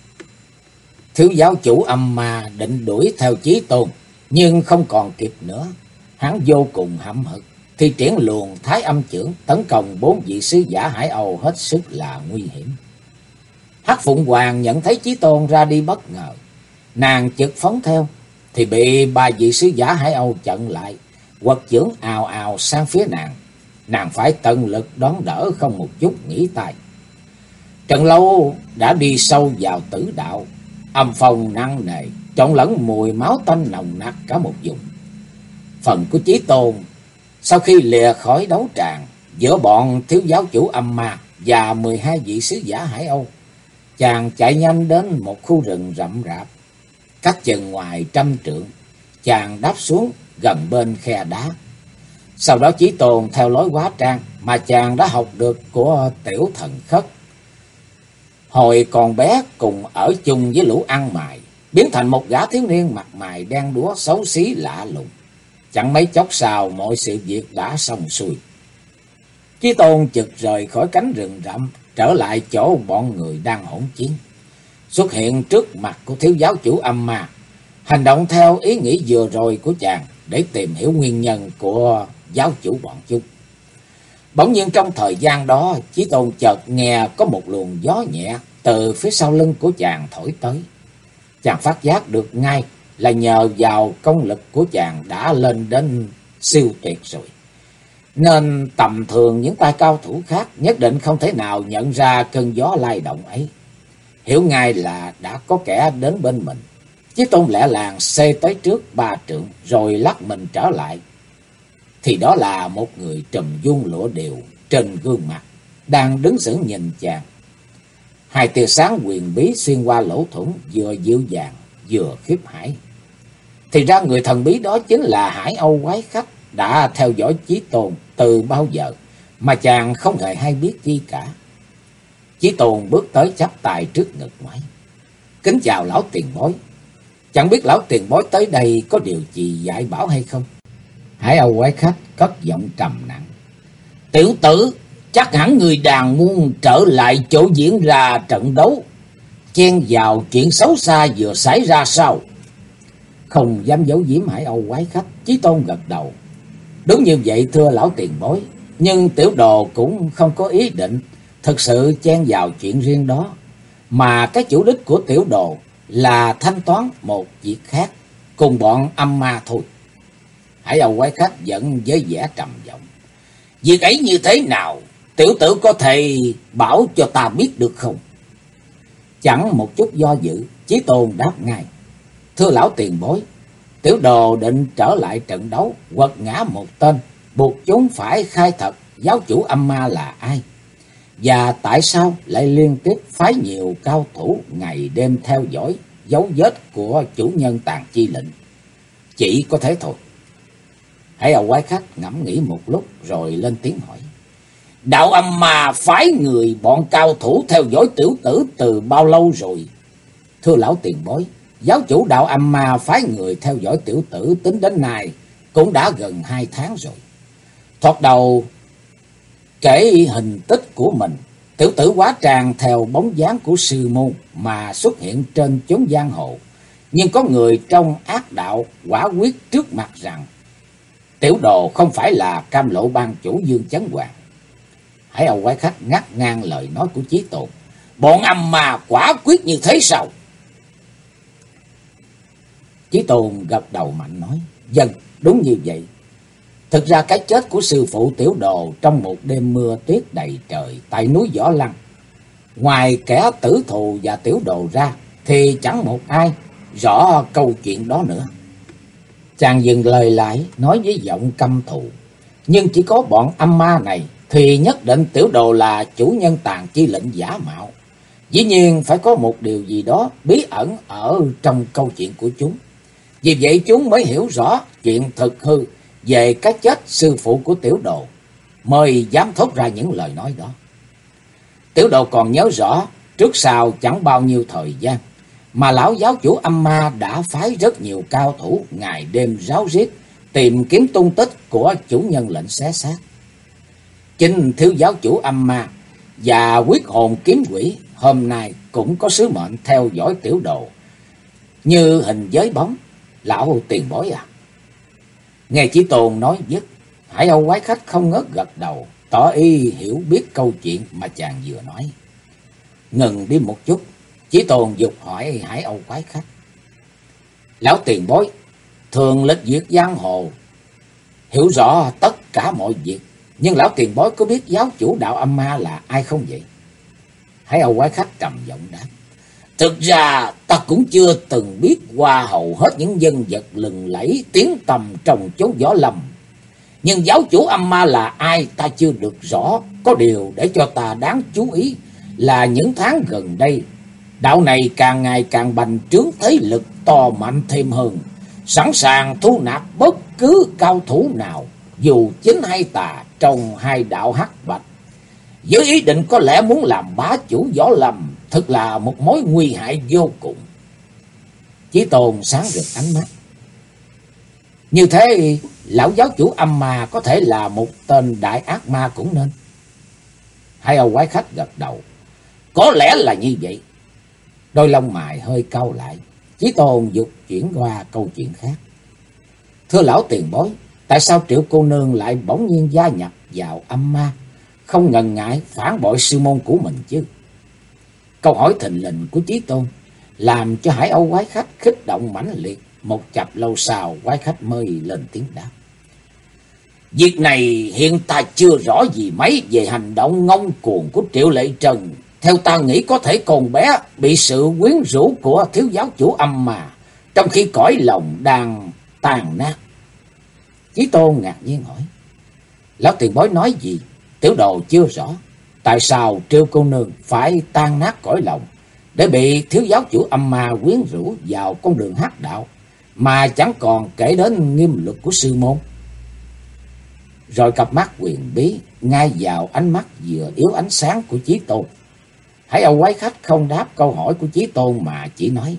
Thiếu giáo chủ âm ma định đuổi theo Chí Tôn, nhưng không còn kịp nữa. Hắn vô cùng hậm hực, thi triển luồng Thái Âm chưởng tấn công 4 vị sứ giả Hải Âu hết sức là nguy hiểm. Hắc Phụng Hoàng nhận thấy Chí Tôn ra đi bất ngờ, nàng chực phóng theo thì bị 3 vị sứ giả Hải Âu chặn lại, quật chưởng ào ào sang phía nàng. Nàng phải tận lực đón đỡ, không một chút nghỉ tay. Trận lâu đã đi sâu vào tử đạo, âm phong nặng nề, trộn lẫn mùi máu tanh nồng nặc cả một vùng. Phần của Chí Tôn sau khi lìa khỏi đấu tràng giữa bọn thiếu giáo chủ âm ma và 12 vị sứ giả Hải Âu, chàng chạy nhanh đến một khu rừng rậm rạp, cách chừng ngoài 100 trượng. Chàng đáp xuống gần bên khe đá. Sau đó Chí Tôn theo lối hóa trang mà chàng đã học được của Tiểu Thần Khất, hồi còn bé cùng ở chung với lũ ăn mày, biến thành một gã thiếu niên mặt mày đen đúa xấu xí lạ lùng. Chẳng mấy chốc sau mọi sự việc đã xong xuôi. Chí Tôn chực rời khỏi cánh rừng rậm, trở lại chỗ bọn người đang hỗn chiến, xuất hiện trước mặt của thiếu giáo chủ âm ma. Hành động theo ý nghĩ vừa rồi của chàng, để tìm hiểu nguyên nhân của giáo chủ bọn chúng. Bỗng nhiên trong thời gian đó, Chí Tôn chợt nghe có một luồng gió nhẹ từ phía sau lưng của chàng thổi tới. Chàng phát giác được ngay là nhờ vào công lực của chàng đã lên đến siêu tuyệt rồi, nên tầm thường những tay cao thủ khác nhất định không thể nào nhận ra cơn gió lay động ấy. Hiểu ngay là đã có kẻ đến bên mình, Chí Tôn lẹ làng xê tới trước 3 trượng rồi lắc mình trở lại. Thì đó là một người trùm vuông lụa đều trên gương mặt, đang đứng sững nhìn chàng. Hai tia sáng huyền bí xuyên qua lỗ thủng, vừa dịu dàng vừa khiếp hãi. Thì ra người thần bí đó chính là Hải Âu quái khách đã theo dõi Chí Tôn từ bao giờ mà chàng không hề hay biết chi cả. Chí Tôn bước tới chắp tay trước ngực nói: "Kính chào lão tiền bối. Chẳng biết lão tiền bối tới đây có điều gì dạy bảo hay không?" Hải Âu quái khách cất giọng trầm nặng: "Tiểu tử, chắc hẳn người đàn muốn trở lại chỗ diễn ra trận đấu, chen vào chuyện xấu xa vừa xảy ra sao?" Không dám giấu giếm Hải Âu quái khách, Chí Tôn gật đầu: "Đúng như vậy thưa lão tiền bối, nhưng tiểu đồ cũng không có ý định thực sự chen vào chuyện riêng đó, mà cái chủ đích của tiểu đồ là thanh toán một việc khác cùng bọn âm ma thôi." Hải Âu quái khách giận với vẻ trầm giọng: "Việc ấy như thế nào, tiểu tử có thể bảo cho ta biết được không?" Chẳng một chút do dự, Chí Tôn đáp ngay: "Thưa lão tiền bối, tiểu đồ định trở lại trận đấu, quật ngã một tên, buộc chúng phải khai thật giáo chủ âm ma là ai, và tại sao lại liên tiếp phái nhiều cao thủ ngày đêm theo dõi dấu vết của chủ nhân Tàn Chi lệnh. Chỉ có thế thôi." Hải Âu quái khách ngẫm nghĩ một lúc rồi lên tiếng hỏi: "Đạo âm ma phái người bọn cao thủ theo dõi tiểu tử từ bao lâu rồi?" "Thưa lão tiền bối, giáo chủ đạo âm ma phái người theo dõi tiểu tử tính đến nay cũng đã gần 2 tháng rồi. Thoạt đầu kể hình tích của mình, tiểu tử hóa trang theo bóng dáng của sư môn mà xuất hiện trên chốn giang hồ, nhưng có người trong ác đạo quả quyết trước mặt rằng tiểu đồ không phải là Cam Lộ ban chủ Dương Chấn Hoàng." Hải Âu quái khách ngắt ngang lời nói của Chí Tôn: "Bọn âm ma quả quyết như thế sao?" Chí Tôn gật đầu mạnh nói: "Vâng, đúng như vậy. Thực ra cái chết của sư phụ tiểu đồ trong một đêm mưa tuyết đầy trời tại núi Võ Lăng, ngoài kẻ tử thù và tiểu đồ ra thì chẳng một ai rõ câu chuyện đó nữa." Chàng dừng lời lại nói với giọng căm thù: "Nhưng chỉ có bọn âm ma này thì nhất định tiểu đồ là chủ nhân Tàn Chi lệnh giả mạo. Dĩ nhiên phải có một điều gì đó bí ẩn ở trong câu chuyện của chúng. Vì vậy chúng mới hiểu rõ chuyện thực hư về cái chết sư phụ của tiểu đồ, mới dám thốt ra những lời nói đó. Tiểu đồ còn nhớ rõ, trước sau chẳng bao nhiêu thời gian mà lão giáo chủ âm ma đã phái rất nhiều cao thủ ngày đêm ráo riết tìm kiếm tung tích của chủ nhân lệnh xé xác. Chính thiếu giáo chủ âm ma và quyết hồn kiếm quỷ hôm nay cũng có sứ mệnh theo dõi tiểu đồ như hình với bóng. Lão tiền bối à?" Nghe Chí Tôn nói dứt, Hải Âu quái khách không ngớt gật đầu, tỏ ý hiểu biết câu chuyện mà chàng vừa nói. Ngừng đi một chút, Chí Tôn dục hỏi Hải Âu quái khách: "Lão tiền bối thường lịch duyệt giang hồ, hiểu rõ tất cả mọi việc, nhưng lão tiền bối có biết giáo chủ đạo âm ma là ai không vậy?" Hải Âu quái khách trầm giọng đáp: "Thực ra ta cũng chưa từng biết qua hầu hết những nhân vật lừng lẫy tiếng tầm trong chốn võ lâm. Nhưng giáo chủ âm ma là ai ta chưa được rõ. Có điều để cho ta đáng chú ý là những tháng gần đây, đạo này càng ngày càng bành trướng thế lực to mạnh thêm hơn, sẵn sàng thu nạp bất cứ cao thủ nào, dù chính hay tà, trong hai đạo hắc bạch, với ý định có lẽ muốn làm bá chủ võ lâm. Thật là một mối nguy hại vô cùng." Chí Tôn sáng rực ánh mắt: "Như thế lão giáo chủ âm ma có thể là một tên đại ác ma cũng nên." Hải Âu quái khách gật đầu: "Có lẽ là như vậy." Đôi lông mày hơi cau lại, Chí Tôn dục chuyển qua câu chuyện khác: Thưa lão tiền bối, tại sao Triệu cô nương lại bỗng nhiên gia nhập vào âm ma, không ngần ngại phản bội sư môn của mình chứ? Câu hỏi thình lình của Chí Tôn làm cho Hải Âu quái khách kích động mãnh liệt. Một chập lâu sau, quái khách mới lên tiếng đáp: Việc này hiện ta chưa rõ gì mấy về hành động ngông cuồng của Triệu Lệ Trần. Theo ta nghĩ có thể con bé bị sự quyến rũ của thiếu giáo chủ âm mà, trong khi cõi lòng đang tàn nát. Chí Tôn ngạc nhiên hỏi: Lão tiền bối nói gì? Tiểu đồ chưa rõ. Tại sao Triệu cô nương phải tan nát cõi lòng để bị thiếu giáo chủ âm ma quyến rũ vào con đường hắc đạo, mà chẳng còn kể đến nghiêm luật của sư môn? Rồi cặp mắt huyền bí ngay vào ánh mắt vừa yếu ánh sáng của Chí Tôn. Hải Âu quái khách không đáp câu hỏi của Chí Tôn mà chỉ nói: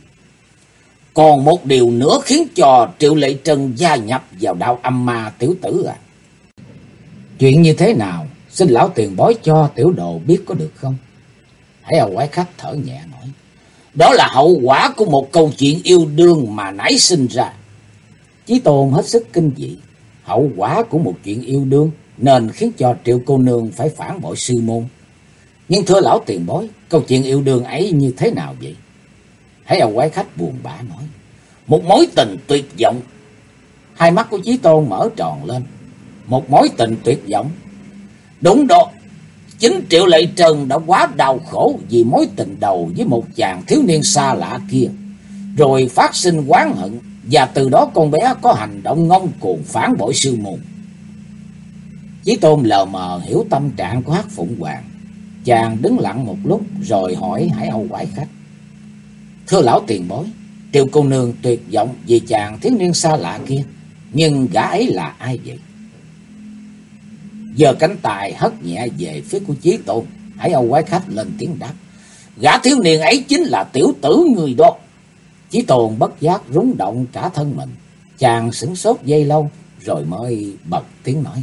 Còn một điều nữa khiến cho Triệu Lệ Trân gia nhập vào đạo âm ma tiểu tử à? Chuyện như thế nào? Xin lão tiền bối cho tiểu đồ biết có được không? Hải Âu quái khách thở nhẹ nói: Đó là hậu quả của một câu chuyện yêu đương mà nảy sinh ra. Chí Tôn hết sức kinh dị. Hậu quả của một chuyện yêu đương nên khiến cho Triệu cô nương phải phản bội sư môn. Nhưng thưa lão tiền bối, câu chuyện yêu đương ấy như thế nào vậy? Hải Âu quái khách buồn bã nói: Một mối tình tuyệt vọng. Hai mắt của Chí Tôn mở tròn lên. Một mối tình tuyệt vọng? Đúng đó. Chính Triệu Lệ Trần đã quá đau khổ vì mối tình đầu với một chàng thiếu niên xa lạ kia, rồi phát sinh oán hận, và từ đó con bé có hành động ngông cuồng phản bội sư môn. Chí Tôn lờ mờ hiểu tâm trạng của Hắc Phụng Hoàng. Chàng đứng lặng một lúc rồi hỏi Hải Âu quái khách: Thưa lão tiền bối, Triệu cô nương tuyệt vọng vì chàng thiếu niên xa lạ kia, nhưng gã ấy là ai vậy? Giờ cánh tay hất nhẹ về phía của Chí Tôn, Hải Âu quái khách lên tiếng đáp: Gã thiếu niên ấy chính là tiểu tử người đó. Chí Tôn bất giác rúng động cả thân mình. Chàng sửng sốt giây lâu rồi mới bật tiếng nói: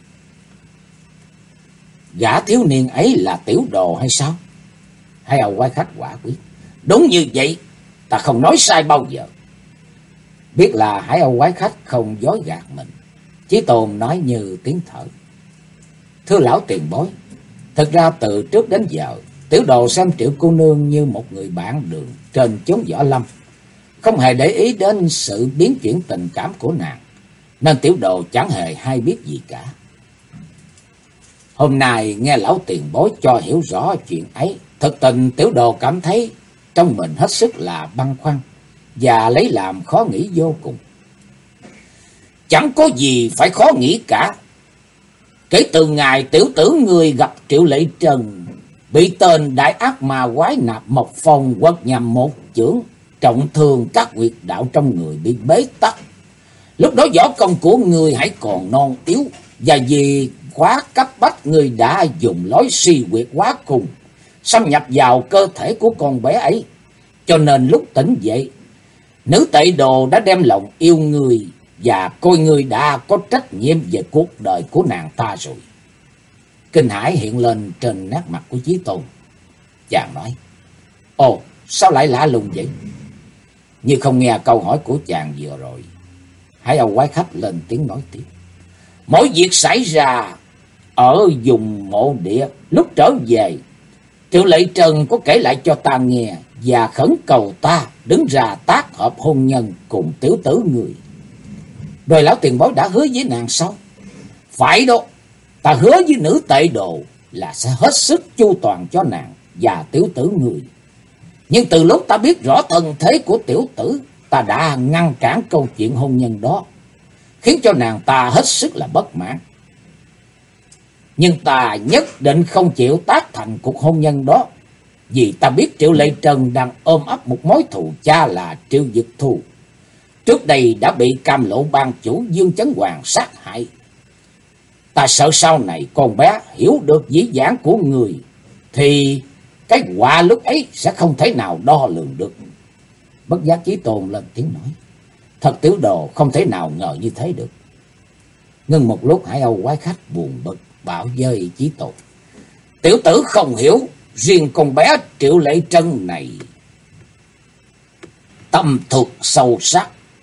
Gã thiếu niên ấy là tiểu đồ hay sao? Hải Âu quái khách quả quyết: Đúng như vậy, ta không nói sai bao giờ. Biết là Hải Âu quái khách không dối gạt mình, Chí Tôn nói như tiếng thở: Thưa lão tiền bối, thật ra từ trước đến giờ, tiểu đồ xem Triệu cô nương như một người bạn đường trên chốn võ lâm, không hề để ý đến sự biến chuyển tình cảm của nàng, nên tiểu đồ chẳng hề hay biết gì cả. Hôm nay nghe lão tiền bối cho hiểu rõ chuyện ấy, thực tình tiểu đồ cảm thấy trong mình hết sức là băn khoăn và lấy làm khó nghĩ vô cùng. Chẳng có gì phải khó nghĩ cả. Kể từ ngày tiểu tử người gặp Triệu Lệ Trần, bị tên đại ác ma quái nạp Mộc Phong quật nhằm một chưởng, trọng thương các huyệt đạo trong người bị bế tắc. Lúc đó võ công của người hãy còn non yếu, và vì quá cấp bách, người đã dùng lối suy huyệt quá cùng xâm nhập vào cơ thể của con bé ấy. Cho nên lúc tỉnh dậy, nữ tệ đồ đã đem lòng yêu người và coi người đã có trách nhiệm về cuộc đời của nàng ta rồi. Kinh hãi hiện lên trên nét mặt của Chí Tôn. Chàng nói: Ồ, sao lại lạ lùng vậy? Như không nghe câu hỏi của chàng vừa rồi, Hải Âu quái khách lên tiếng nói tiếp: Mỗi việc xảy ra ở vùng mộ địa, lúc trở về, Triệu Lệ Trần có kể lại cho ta nghe và khẩn cầu ta đứng ra tác hợp hôn nhân cùng tiểu tử người. Rồi lão tiền bối đã hứa với nàng sao? Phải đó, ta hứa với nữ tệ đồ là sẽ hết sức chu toàn cho nàng và tiểu tử người. Nhưng từ lúc ta biết rõ thân thế của tiểu tử, ta đã ngăn cản câu chuyện hôn nhân đó, khiến cho nàng ta hết sức là bất mãn. Nhưng ta nhất định không chịu tác thành cuộc hôn nhân đó, vì ta biết Triệu Lệ Trần đang ôm ấp một mối thù cha là Triệu Dực Thu. Trước đây đã bị Cam Lộ ban chủ Dương Chấn Hoàng sát hại. Ta sợ sau này con bé hiểu được dĩ vãng của người, thì cái họa lúc ấy sẽ không thể nào đo lường được. Bất giác Chí Tôn lên tiếng nói: Thật tiểu đồ không thể nào ngờ như thế được. Ngưng một lúc, Hải Âu quái khách buồn bực bảo với Chí Tôn: Tiểu tử không hiểu, riêng con bé Triệu Lệ Trân này tâm thuật sâu sắc,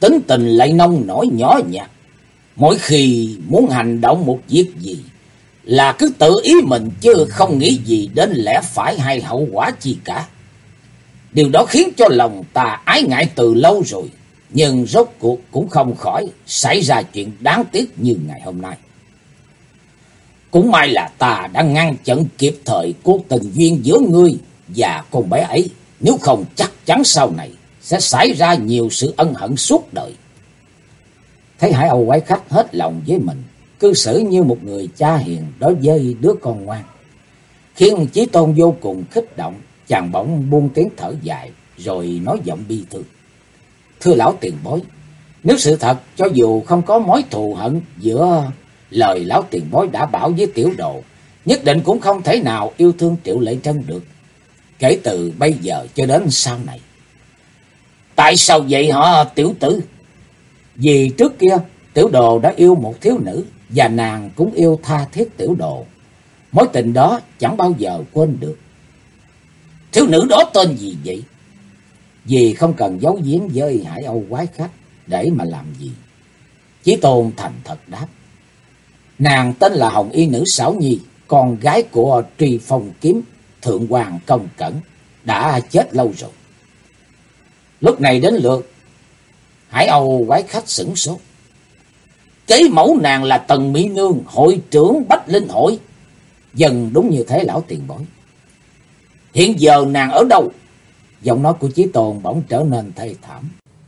tính tình lại nông nổi nhỏ nhặt. Mỗi khi muốn hành động một việc gì là cứ tự ý mình, chứ không nghĩ gì đến lẽ phải hay hậu quả chi cả. Điều đó khiến cho lòng ta ái ngại từ lâu rồi, nhưng rốt cuộc cũng không khỏi xảy ra chuyện đáng tiếc như ngày hôm nay. Cũng may là ta đã ngăn chặn kịp thời cuộc tình duyên giữa ngươi và con bé ấy, nếu không chắc chắn sau này sẽ xảy ra nhiều sự ân hận suốt đời. Thấy Hải Âu quái khách hết lòng với mình, cư xử như một người cha hiền đối với đứa con ngoan, khiến Chí Tôn vô cùng kích động. Chàng bỗng buông tiếng thở dài, rồi nói giọng bi thương: "Thưa lão tiền bối, nếu sự thật cho dù không có mối thù hận giữa lời lão tiền bối đã bảo với tiểu đồ, nhất định cũng không thể nào yêu thương Triệu Lệ Trân được, kể từ bây giờ cho đến sau này." "Tại sao vậy hả tiểu tử?" "Vì trước kia tiểu đồ đã yêu một thiếu nữ, và nàng cũng yêu tha thiết tiểu đồ. Mối tình đó chẳng bao giờ quên được." "Thiếu nữ đó tên gì vậy?" "Vì không cần giấu giếm với Hải Âu quái khách để mà làm gì." Chí Tôn thành thật đáp: "Nàng tên là Hồng Y Nữ Xảo Nhi, con gái của Truy Phong Kiếm Thượng Hoàng Công Cẩn, đã chết lâu rồi." Lúc này đến lượt Hải Âu quái khách sửng sốt. "Kế mẫu nàng là Tần Mỹ Nương, hội trưởng Bách Linh Hội." "Dần đúng như thế lão tiền bối." "Hiện giờ nàng ở đâu?" Giọng nói của Chí Tôn bỗng trở nên thê thảm.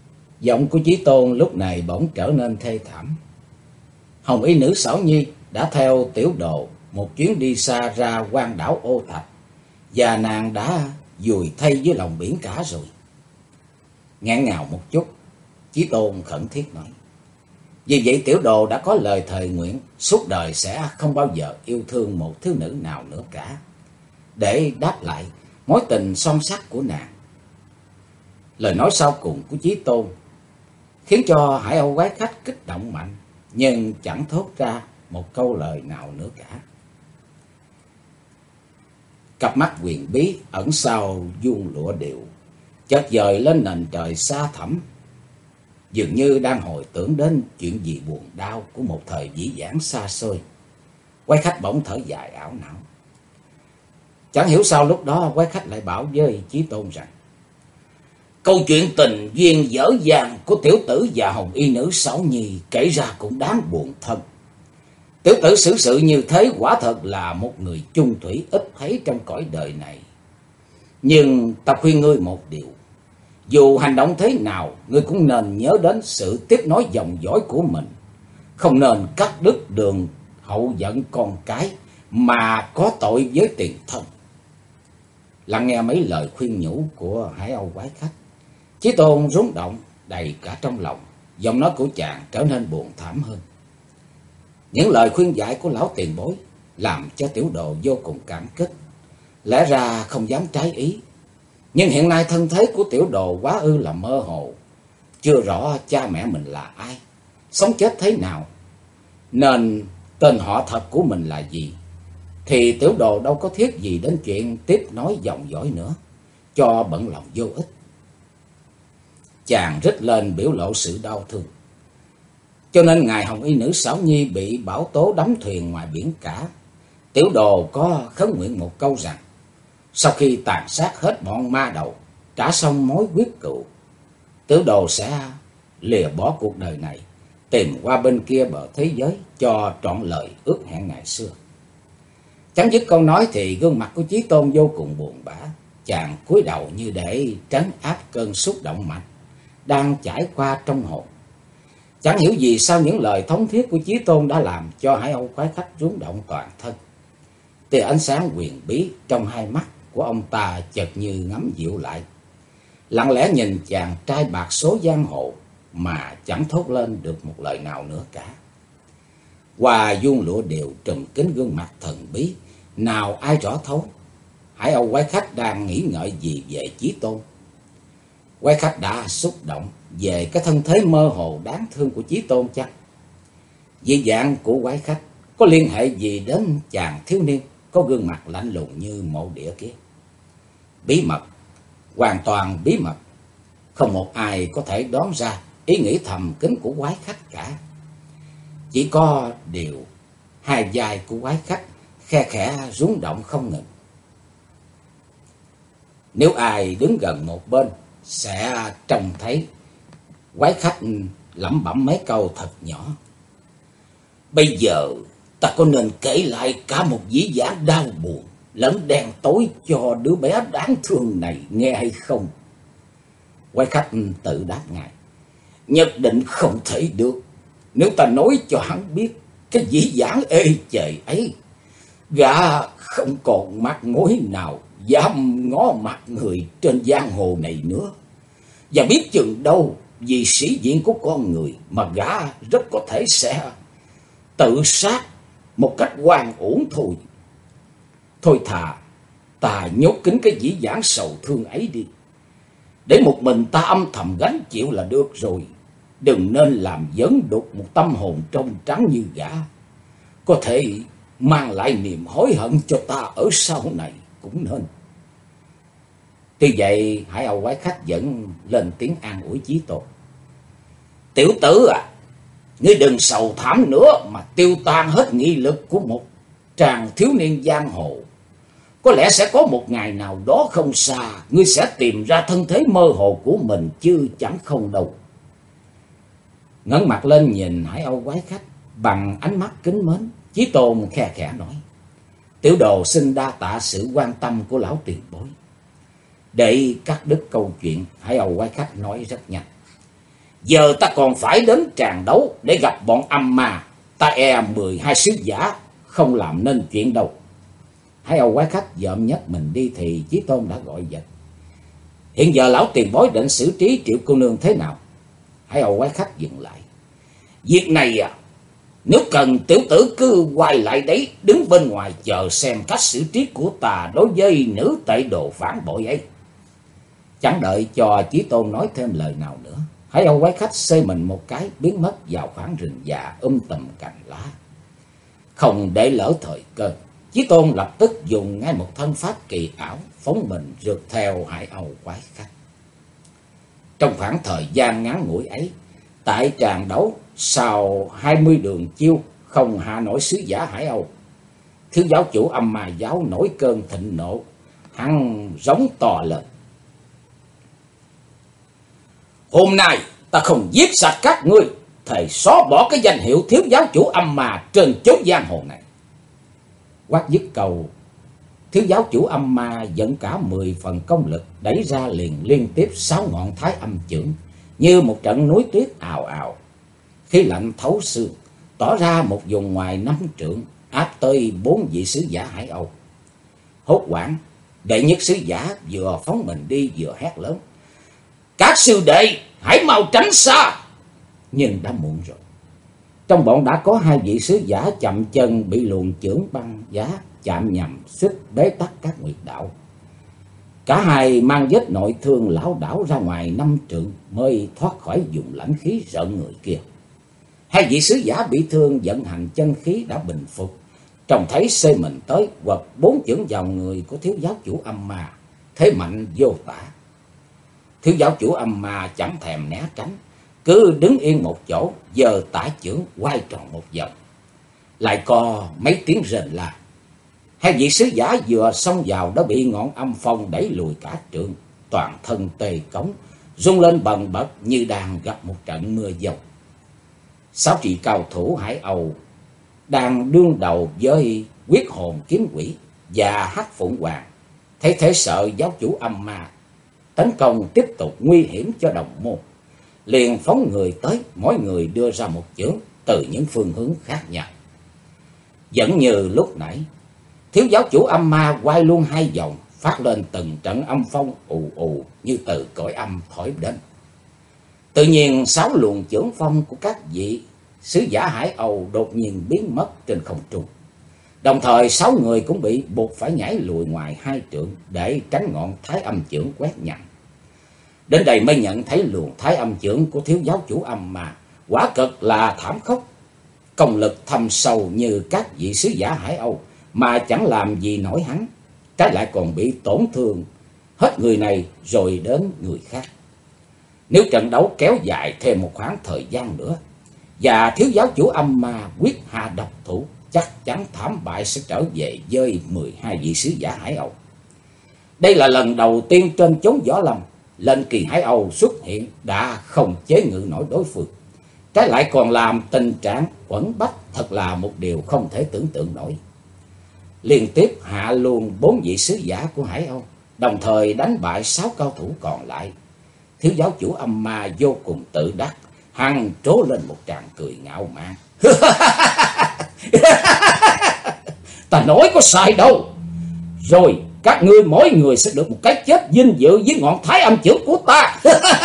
Hồng Y Nữ Xảo Nhi đã theo tiểu đồ một chuyến đi xa ra quan đảo Ô Thạch, và nàng đã vùi thây dưới lòng biển cả rồi. Ngạn ngào một chút, Chí Tôn khẩn thiết nói: "Vì vậy tiểu đồ đã có lời thề nguyện suốt đời sẽ không bao giờ yêu thương một thiếu nữ nào nữa cả, để đáp lại mối tình son sắc của nàng." Lời nói sau cùng của Chí Tôn khiến cho Hải Âu quái khách kích động mạnh, nhưng chẳng thốt ra một câu lời nào nữa cả. Cặp mắt huyền bí ẩn sau vuông lụa điệu chợt dời lên nền trời xa thẳm, dường như đang hồi tưởng đến chuyện gì buồn đau của một thời dĩ vãng xa xôi. Quái khách bỗng thở dài ảo não. Chẳng hiểu sao lúc đó quái khách lại bảo với Chí Tôn rằng: "Câu chuyện tình duyên dở dang của tiểu tử và Hồng Y Nữ Xảo Nhi kể ra cũng đáng buồn thân. Tiểu tử xử sự như thế quả thật là một người chung thủy ít thấy trong cõi đời này. Nhưng ta khuyên ngươi một điều, dù hành động thế nào, ngươi cũng nên nhớ đến sự tiếp nối dòng dõi của mình, không nên cắt đứt đường hậu vận con cái mà có tội với tiền thân." Lắng nghe mấy lời khuyên nhủ của Hải Âu quái khách, Chí Tôn rúng động đầy cả trong lòng, giọng nói của chàng trở nên buồn thảm hơn. Những lời khuyên dạy của lão tiền bối làm cho tiểu đồ vô cùng cảm kích, lẽ ra không dám trái ý. Nhưng hiện nay thân thế của tiểu đồ quá ư là mơ hồ, chưa rõ cha mẹ mình là ai, sống chết thế nào, nên tên họ thật của mình là gì, thì tiểu đồ đâu có thiết gì đến chuyện tiếp nối dòng dõi nữa, cho bận lòng vô ích. Chàng rít lên biểu lộ sự đau thương. Cho nên ngày Hồng Y Nữ Xảo Nhi bị bão tố đắm thuyền ngoài biển cả, tiểu đồ có khấn nguyện một câu rằng sau khi tàn sát hết bọn ma đầu, trả xong mối quyết cựu, tiểu đồ sẽ lìa bỏ cuộc đời này, tìm qua bên kia bờ thế giới cho trọn lời ước hẹn ngày xưa. Chấm dứt câu nói thì gương mặt của Chí Tôn vô cùng buồn bã. Chàng cúi đầu như để trấn áp cơn xúc động mạnh đang chảy qua trong hồn. Chẳng hiểu vì sao những lời thống thiết của Chí Tôn đã làm cho Hải Âu quái khách rung động toàn thân. Tia ánh sáng huyền bí trong hai mắt của ông ta chợt như ngắm dịu lại, lặng lẽ nhìn chàng trai bạc số giang hồ mà chẳng thốt lên được một lời nào nữa cả. Qua vuông lụa đều trùm kín gương mặt thần bí, nào ai rõ thấu Hải Âu quái khách đang nghĩ ngợi gì về Chí Tôn. Quái khách đã xúc động về cái thân thế mơ hồ đáng thương của Chí Tôn chăng? Dị dạng của quái khách có liên hệ gì đến chàng thiếu niên có gương mặt lạnh lùng như mộ địa kia? Bí mật, hoàn toàn bí mật, không một ai có thể đoán ra ý nghĩ thầm kín của quái khách cả. Chỉ có điều hai vai của quái khách khe khẽ rung động không ngừng. Nếu ai đứng gần một bên sẽ trông thấy quái khách lẩm bẩm mấy câu thật nhỏ. Bây giờ ta có nên kể lại cả một dĩ vãng đau buồn lẫn đen tối cho đứa bé đáng thương này nghe hay không? Quái khách tự đáp ngài: nhất định không thể được. Nếu ta nói cho hắn biết cái dĩ vãng ê chề ấy, gã không còn mặt mũi nào dám ngó mặt người trên giang hồ này nữa. Và biết chừng đâu vì sĩ diện của con người mà gã rất có thể sẽ tự sát một cách oan uổng thôi. Thôi thà ta nhốt kín cái dĩ vãng sầu thương ấy đi, để một mình ta âm thầm gánh chịu là được rồi. Đừng nên làm vấn đục một tâm hồn trong trắng như gã, có thể mang lại niềm hối hận cho ta ở sau này cũng nên. Tuy vậy Hải Âu quái khách vẫn lên tiếng an ủi Chí Tôn: tiểu tử à, ngươi đừng sầu thảm nữa mà tiêu tan hết nghị lực của một tràng thiếu niên giang hồ. Có lẽ sẽ có một ngày nào đó không xa, ngươi sẽ tìm ra thân thế mơ hồ của mình chứ chẳng không đâu. Ngẩng mặt lên nhìn Hải Âu quái khách bằng ánh mắt kính mến, Chí Tôn khe khẽ nói: tiểu đồ xin đa tạ sự quan tâm của lão tiền bối. Để cắt đứt câu chuyện, Hải Âu quái khách nói rất nhanh: giờ ta còn phải đến tràng đấu để gặp bọn âm ma, ta e 12 sứ giả không làm nên chuyện đâu. Hải Âu quái khách dợm nhấc mình đi thì Chí Tôn đã gọi giật: hiện giờ lão tiền bối định xử trí Triệu cô nương thế nào? Hải Âu quái khách dừng lại: việc này à, nếu cần tiểu tử cứ quay lại đấy, đứng bên ngoài chờ xem cách xử trí của ta đối với nữ tệ đồ phản bội ấy. Chẳng đợi cho Chí Tôn nói thêm lời nào nữa, Hải Âu quái khách xoay mình một cái biến mất vào khoảng rừng già tùm cành lá. Không để lỡ thời cơ, Chí Tôn lập tức dùng ngay một thân pháp kỳ ảo phóng mình rượt theo Hải Âu quái khách. Trong khoảng thời gian ngắn ngủi ấy, tại tràng đấu sau 20 đường chiêu không hạ nổi sứ giả Hải Âu, thiếu giáo chủ Âm Ma giáo nổi cơn thịnh nộ, hắn giống to lên: hôm nay ta không giết sạch các ngươi, thề xóa bỏ cái danh hiệu thiếu giáo chủ âm ma trên chốn giang hồ này. Quát dứt câu, thiếu giáo chủ âm ma dẫn cả 10 phần công lực đẩy ra liền liên tiếp 6 ngọn thái âm chưởng, như một trận núi tuyết ào ào. Khí lạnh thấu xương, tỏ ra một vùng ngoài 5 trượng, áp tới 4 vị sứ giả Hải Âu. Hốt hoảng, đệ nhất sứ giả vừa phóng mình đi vừa hét lớn: các sư đệ hãy mau tránh xa! Nhưng đã muộn rồi. Trong bọn đã có 2 vị sứ giả chậm chân bị luồng chưởng băng giá chạm nhầm xích bế tắc các nguyệt đạo. Cả hai mang vết nội thương lão đảo ra ngoài 5 trượng mới thoát khỏi vùng lãnh khí rợn người kia. 2 vị sứ giả bị thương vận hành chân khí đã bình phục, trông thấy xê mình tới quật 4 chưởng vào người của thiếu giáo chủ âm ma, thế mạnh vô tả. Thiếu giáo chủ âm ma chẳng thèm né tránh, cứ đứng yên một chỗ, giơ tả chưởng quay tròn một vòng. Lại có mấy tiếng rền la. 2 vị sứ giả vừa xông vào đã bị ngọn âm phong đẩy lùi cả trượng, toàn thân tê cống, rung lên bần bật như đang gặp một trận mưa dông. 6 vị cao thủ Hải Âu đang đương đầu với Quyết Hồn Kiếm Quỷ và Hắc Phụng Hoàng, thấy thế sợ giáo chủ âm ma tấn công tiếp tục nguy hiểm cho đồng môn, liền phóng người tới, mỗi người đưa ra một chưởng từ những phương hướng khác nhau. Vẫn như lúc nãy, thiếu giáo chủ âm ma quay luôn 2 vòng, phát lên từng trận âm phong ù ù như từ cõi âm thổi đến. Tự nhiên 6 luồng chưởng phong của các vị sứ giả Hải Âu đột nhiên biến mất trên không trung. Đồng thời 6 người cũng bị buộc phải nhảy lùi ngoài 2 trượng để tránh ngọn thái âm chưởng quét nhằm. Đến đây mới nhận thấy luồng thái âm chưởng của thiếu giáo chủ âm ma quả cực là thảm khốc. Công lực thâm sâu như các vị sứ giả Hải Âu mà chẳng làm gì nổi hắn, trái lại còn bị tổn thương hết người này rồi đến người khác. Nếu trận đấu kéo dài thêm một khoảng thời gian nữa và thiếu giáo chủ âm ma quyết hạ độc thủ, chắc chắn thảm bại sẽ trở về với 12 vị sứ giả Hải Âu. Đây là lần đầu tiên trên chốn võ lâm, Lệnh Kỳ Hải Âu xuất hiện đã không chế ngự nổi đối phương, trái lại còn làm tình trạng quẫn bách, thật là một điều không thể tưởng tượng nổi. Liên tiếp hạ luôn 4 vị sứ giả của Hải Âu, đồng thời đánh bại 6 cao thủ còn lại. Thiếu giáo chủ âm ma vô cùng tự đắc, hắn trố lên một tràng cười ngạo mạn. Ta nói có sai đâu. Rồi các ngươi mỗi người sẽ được một cái chết vinh dự với ngọn thái âm chưởng của ta.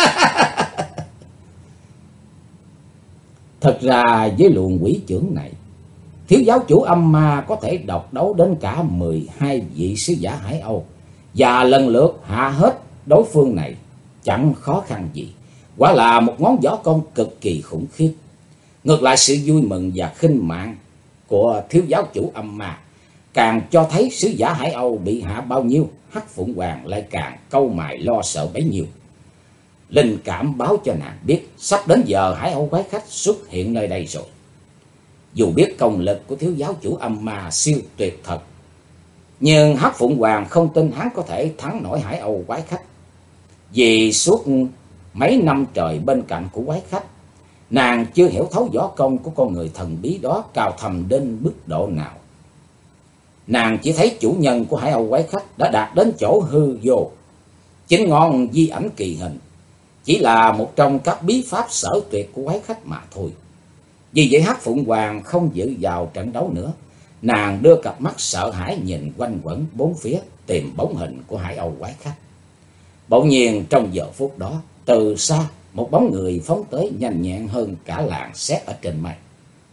Thật ra với luồng quỷ chưởng này, thiếu giáo chủ âm ma có thể độc đấu đến cả 12 vị sứ giả Hải Âu, và lần lượt hạ hết đối phương này chẳng khó khăn gì. Quả là một ngón võ công cực kỳ khủng khiếp. Ngược lại, sự vui mừng và khinh mạng của thiếu giáo chủ âm ma càng cho thấy sứ giả Hải Âu bị hạ bao nhiêu, Hắc Phụng Hoàng lại càng cau mày lo sợ bấy nhiêu. Linh cảm báo cho nàng biết sắp đến giờ Hải Âu quái khách xuất hiện nơi đây rồi. Dù biết công lực của thiếu giáo chủ âm ma siêu tuyệt thật, nhưng Hắc Phụng Hoàng không tin hắn có thể thắng nổi Hải Âu quái khách. Vì suốt mấy năm trời bên cạnh của quái khách, nàng chưa hiểu thấu võ công của con người thần bí đó cao thầm đến mức độ nào. Nàng chỉ thấy chủ nhân của Hải Âu quái khách đã đạt đến chỗ hư vô, chính ngọn di ảnh kỳ hình chỉ là một trong các bí pháp sở tuyệt của quái khách mà thôi. Vì vậy Hắc Phụng Hoàng không dự vào trận đấu nữa. Nàng đưa cặp mắt sợ hãi nhìn quanh quẩn bốn phía, tìm bóng hình của Hải Âu quái khách. Bỗng nhiên trong giờ phút đó, từ xa một bóng người phóng tới nhanh nhẹn hơn cả làn sét ở trên mây.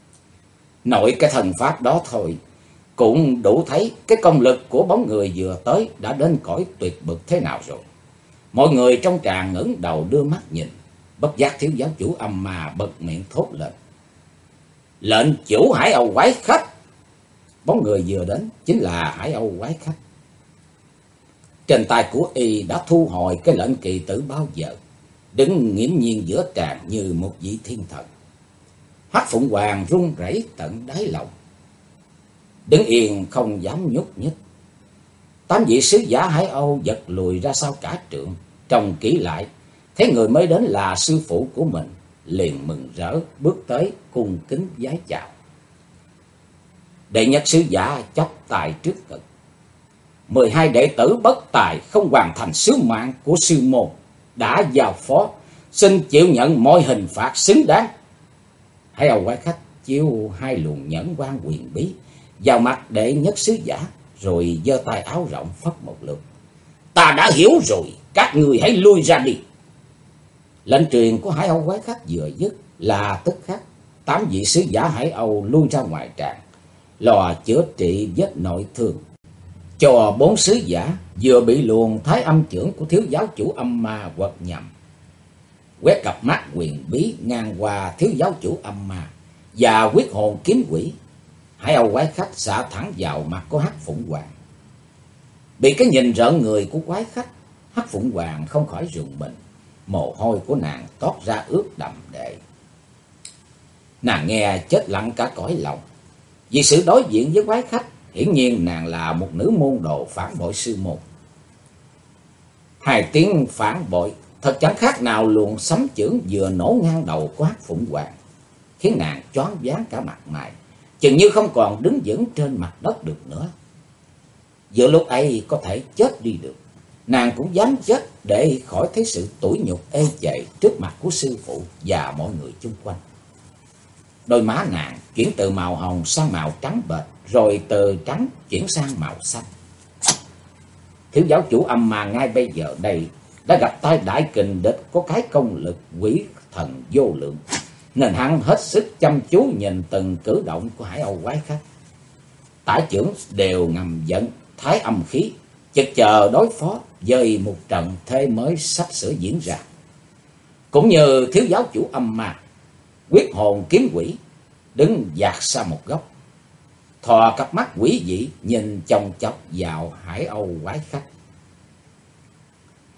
Nội cái thần pháp đó thôi cũng đủ thấy cái công lực của bóng người vừa tới đã đến cõi tuyệt bực thế nào rồi. Mọi người trong tràng ngẩng đầu đưa mắt nhìn, bất giác thiếu giáo chủ âm ma bật miệng thốt lên: Lệnh chủ Hải Âu quái khách! Bóng người vừa đến chính là Hải Âu quái khách. Trên tay của y đã thu hồi cái lệnh kỳ tử bao giờ, đứng nghiễm nhiên giữa tràng như một vị thiên thần. Hắc Phụng Hoàng run rẩy tận đáy lòng, đứng yên không dám nhúc nhích. 8 vị sứ giả Hải Âu giật lùi ra sau cả trượng, trông kỹ lại thấy người mới đến là sư phụ của mình, liền mừng rỡ bước tới cung kính vái chào. Đệ nhất sứ giả chắp tay trước ngực: 12 đệ tử bất tài không hoàn thành sứ mạng của sư môn đã giao phó, xin chịu nhận mọi hình phạt xứng đáng. Hải Âu quái khách chiếu 2 luồng nhẫn quan quyền bí vào mặt đệ nhất sứ giả, rồi giơ tay áo rộng phất một lượt: Ta đã hiểu rồi, các người hãy lui ra đi. Lệnh truyền của Hải Âu quái khách vừa dứt là tức khắc 8 vị sứ giả Hải Âu lui ra ngoài tràng, lo chữa trị vết nội thương cho 4 sứ giả vừa bị luồng thái âm chưởng của thiếu giáo chủ âm ma quật nhầm. Quét cặp mắt quyền bí ngang qua thiếu giáo chủ âm ma và quyết hồn kiếm quỷ, Hải Âu quái khách xạ thẳng vào mặt của Hắc Phụng Hoàng. Bị cái nhìn rợn người của quái khách, Hắc Phụng Hoàng không khỏi rùng mình, mồ hôi của nàng toát ra ướt đầm đệ. Nàng nghe chết lặng cả cõi lòng, vì sự đối diện với quái khách, hiển nhiên nàng là một nữ môn đồ phản bội sư môn. 2 tiếng phản bội thật chẳng khác nào luồng sấm chưởng vừa nổ ngang đầu của Hắc Phụng Hoàng, khiến nàng choáng váng cả mặt mày, chừng như không còn đứng vững trên mặt đất được nữa. Giữa lúc ấy có thể chết đi được, nàng cũng dám chết để khỏi thấy sự tủi nhục ê chệ trước mặt của sư phụ và mọi người chung quanh. Đôi má nàng chuyển từ màu hồng sang màu trắng bệch, rồi từ trắng chuyển sang màu xanh. Thiếu giáo chủ âm ma ngay bây giờ đây đã gặp tay đại kình địch có cái công lực quỷ thần vô lượng, nên hắn hết sức chăm chú nhìn từng cử động của Hải Âu quái khách. Tả chưởng đều ngầm dẫn thái âm khí, chực chờ đối phó với một trận thế mới sắp sửa diễn ra. Cũng như thiếu giáo chủ âm ma, quyết hồn kiếm quỷ đứng dạt xa một góc, thò cặp mắt quỷ dị nhìn chòng chọc vào Hải Âu quái khách.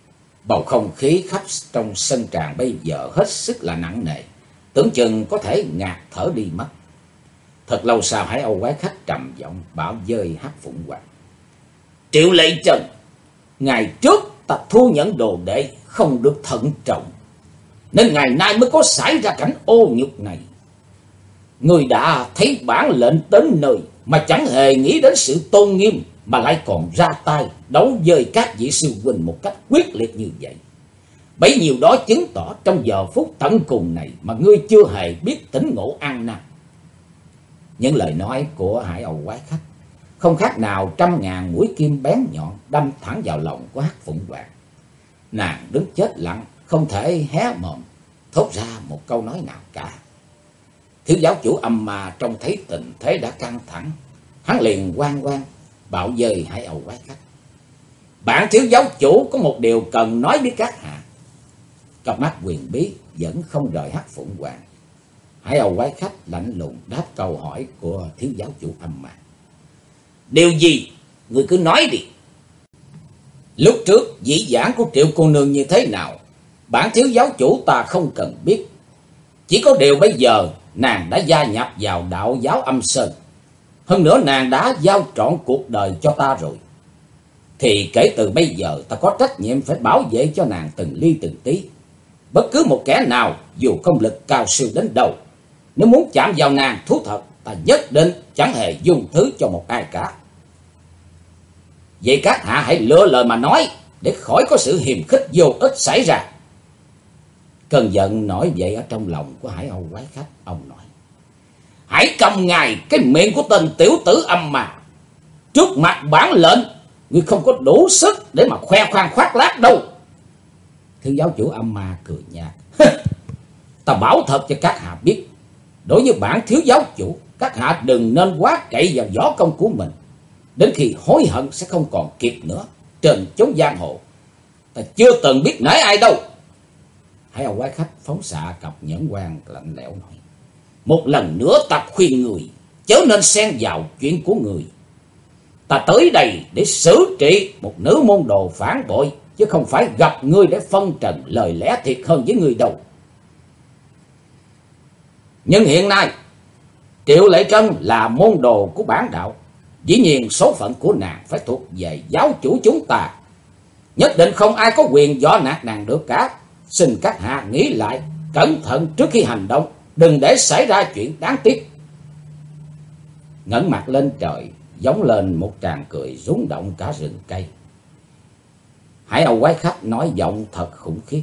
Bầu không khí khắp trong sân tràng bây giờ hết sức là nặng nề, tưởng chừng có thể ngạt thở đi mất. Thật lâu sau, Hải Âu quái khách trầm giọng bảo với Hắc Phụng Hoàng: Triệu Lệ Trần, ngày trước ta thu nhận đồ đệ không được thận trọng, nên ngày nay mới có xảy ra cảnh ô nhục này. Người đã thấy bản lệnh đến nơi mà chẳng hề nghĩ đến sự tôn nghiêm, mà lại còn ra tay đấu với các vị sư huynh một cách quyết liệt như vậy. Bấy nhiêu đó chứng tỏ trong giờ phút tận cùng này mà ngươi chưa hề biết tỉnh ngộ ăn năn. Những lời nói của Hải Âu quái khách không khác nào 100.000 mũi kim bén nhọn đâm thẳng vào lòng của Hắc Phụng Hoàng. Nàng đứng chết lặng, không thể hé mồm thốt ra một câu nói nào cả. Thiếu giáo chủ Âm Ma trông thấy tình thế đã căng thẳng, hắn liền oan bảo với Hải Âu quái khách: Bản thiếu giáo chủ có một điều cần nói với các hạ. Cặp mắt quyền bí vẫn không rời Hắc Phụng Hoàng. Hải Âu quái khách lạnh lùng đáp câu hỏi của thiếu giáo chủ Âm Ma: Điều gì? Người cứ nói đi. Lúc trước dĩ vãng của Triệu cô nương như thế nào, bản thiếu giáo chủ ta không cần biết. Chỉ có điều bây giờ nàng đã gia nhập vào đạo giáo Âm Sơn. Hơn nữa nàng đã giao trọn cuộc đời cho ta rồi. Thì kể từ bây giờ ta có trách nhiệm phải bảo vệ cho nàng từng ly từng tí. Bất cứ một kẻ nào dù công lực cao siêu đến đâu, nếu muốn chạm vào nàng thú thật, ta nhất định chẳng hề dung thứ cho một ai cả. Vậy các hạ hãy lựa lời mà nói, để khỏi có sự hiềm khích vô ích xảy ra. Cơn giận nổi dậy ở trong lòng của Hải Âu quái khách. Ông nói: Hãy cầm ngài cái miệng của tên tiểu tử Âm Ma. Trước mặt bản lệnh, ngươi không có đủ sức để mà khoe khoang khoác lác đâu. Thiếu giáo chủ Âm Ma cười nhạt: Ta bảo thật cho các hạ biết, đối với bản thiếu giáo chủ, các hạ đừng nên quá cậy vào võ công của mình. Đến khi hối hận sẽ không còn kịp nữa. Trên chốn giang hồ, ta chưa từng biết nể ai đâu. Hải Âu quái khách phóng xạ cặp nhẫn quan lạnh lẽo nói: Một lần nữa ta khuyên người chớ nên xen vào chuyện của người. Ta tới đây để xử trị một nữ môn đồ phản bội, chứ không phải gặp ngươi để phân trần lời lẽ thiệt hơn với người đâu. Nhưng hiện nay Triệu Lệ Trân là môn đồ của bản đạo, dĩ nhiên số phận của nàng phải thuộc về giáo chủ chúng ta. Nhất định không ai có quyền dọ nạt nàng được cả. Xin các hạ nghĩ lại cẩn thận trước khi hành động, đừng để xảy ra chuyện đáng tiếc. Ngẩng mặt lên trời, giống lên một tràng cười rung động cả rừng cây. Hải Âu quái khách nói giọng thật khủng khiếp: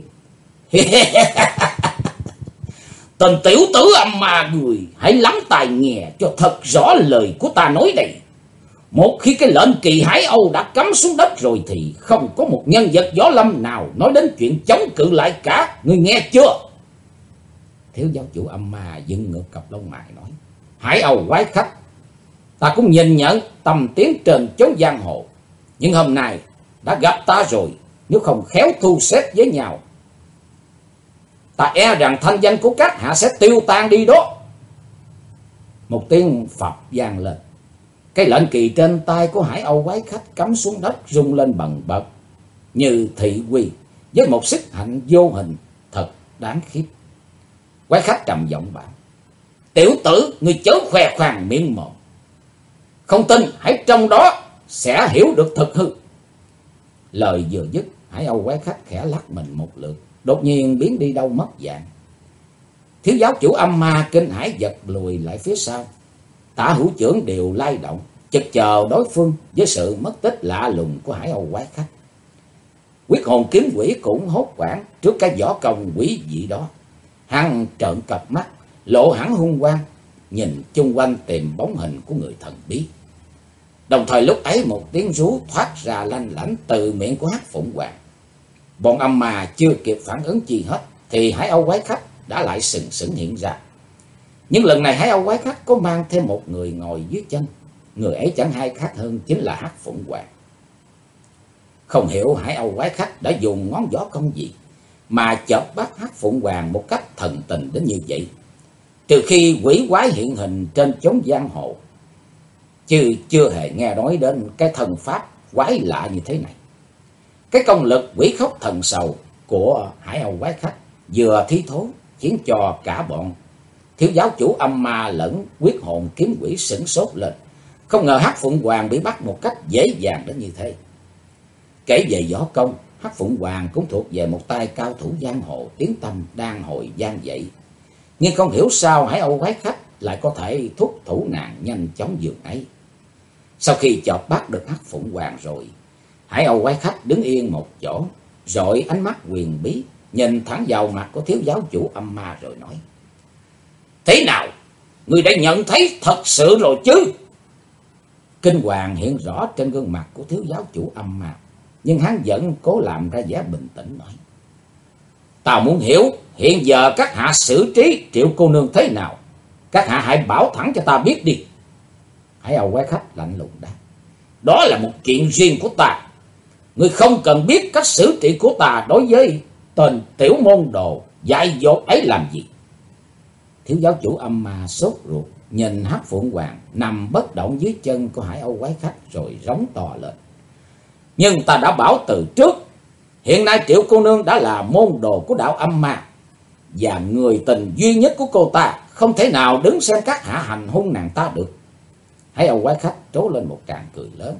Tên tiểu tử Âm Ma, người hãy lắng tai nghe cho thật rõ lời của ta nói đây. Một khi cái lệnh kỳ Hải Âu đã cắm xuống đất rồi thì không có một nhân vật võ lâm nào nói đến chuyện chống cự lại cả. Ngươi nghe chưa? Thiếu giáo chủ Âm Ma dựng ngược cặp lông mày nói: Hải Âu quái khách, ta cũng nhìn nhận tầm tiến trên chốn giang hồ, nhưng hôm nay đã gặp ta rồi, nếu không khéo thu xếp với nhau, ta e rằng thanh danh của các hạ sẽ tiêu tan đi đó. Một tiếng phập vang lên. Cái lệnh kỳ trên tay của Hải Âu quái khách cắm xuống đất, rung lên bần bật như thị uy, với một sức hạnh vô hình thật đáng khiếp. Quái khách trầm giọng bảo: Tiểu tử, ngươi chớ khoe khoang miệng mồm. Không tin hãy trong đó sẽ hiểu được thực hư. Lời vừa dứt, Hải Âu quái khách khẽ lắc mình một lượt, đột nhiên biến đi đâu mất dạng. Thiếu giáo chủ Âm Ma kinh hãi giật lùi lại phía sau. Tả hữu trưởng đều lay động, chực chờ đối phương với sự mất tích lạ lùng của Hải Âu quái khách. Quyết hồn kiếm quỷ cũng hốt hoảng trước cái võ công quỷ dị đó. Hắn trợn cặp mắt, lộ hẳn hung quang, nhìn chung quanh tìm bóng hình của người thần bí. Đồng thời lúc ấy một tiếng rú thoát ra lanh lảnh từ miệng của Hắc Phụng Hoàng. Bọn Âm Ma chưa kịp phản ứng chi hết thì Hải Âu quái khách đã lại sừng sững hiện ra. Nhưng lần này Hải Âu quái khách có mang thêm một người ngồi dưới chân. Người ấy chẳng ai khác hơn chính là Hắc Phụng Hoàng. Không hiểu Hải Âu quái khách đã dùng ngón võ công gì mà chợp bắt Hắc Phụng Hoàng một cách thần tình đến như vậy. Trừ khi quỷ quái hiện hình trên chốn giang hồ, chứ chưa hề nghe nói đến cái thần pháp quái lạ như thế này. Cái công lực quỷ khóc thần sầu của Hải Âu quái khách vừa thí thố, khiến cho cả bọn thiếu giáo chủ âm ma lẫn quyết hồn kiếm quỷ sửng sốt lên. Không ngờ Hắc Phụng Hoàng bị bắt một cách dễ dàng đến như thế. Kể về võ công, Hắc Phụng Hoàng cũng thuộc về một tay cao thủ giang hồ tiếng tăm đang hồi vang dậy. Nhưng không hiểu sao Hải Âu quái khách lại có thể thúc thủ nàng nhanh chóng dường ấy. Sau khi chọt bắt được Hắc Phụng Hoàng rồi, Hải Âu quái khách đứng yên một chỗ, rồi ánh mắt huyền bí nhìn thẳng vào mặt của thiếu giáo chủ âm ma rồi nói: Thế nào? Người đã nhận thấy thật sự rồi chứ? Kinh hoàng hiện rõ trên gương mặt của thiếu giáo chủ âm ma, nhưng hắn vẫn cố làm ra vẻ bình tĩnh nói: Tao muốn hiểu hiện giờ các hạ xử trí Triệu cô nương thế nào. Các hạ hãy bảo thẳng cho ta biết đi. Hải Âu quái khách lạnh lùng đáp: Đó là một chuyện riêng của ta. Ngươi không cần biết cách xử trị của ta đối với tên tiểu môn đồ dại dột ấy làm gì. Thiếu giáo chủ âm ma sốt ruột nhìn Hắc Phượng Hoàng nằm bất động dưới chân của Hải Âu quái khách rồi rống to lên: Nhưng ta đã bảo từ trước, hiện nay Triệu cô nương đã là môn đồ của đạo âm ma, và người tình duy nhất của cô ta không thể nào đứng xem các hạ hành hung nàng ta được. Hải Âu quái khách trố lên một tràng cười lớn: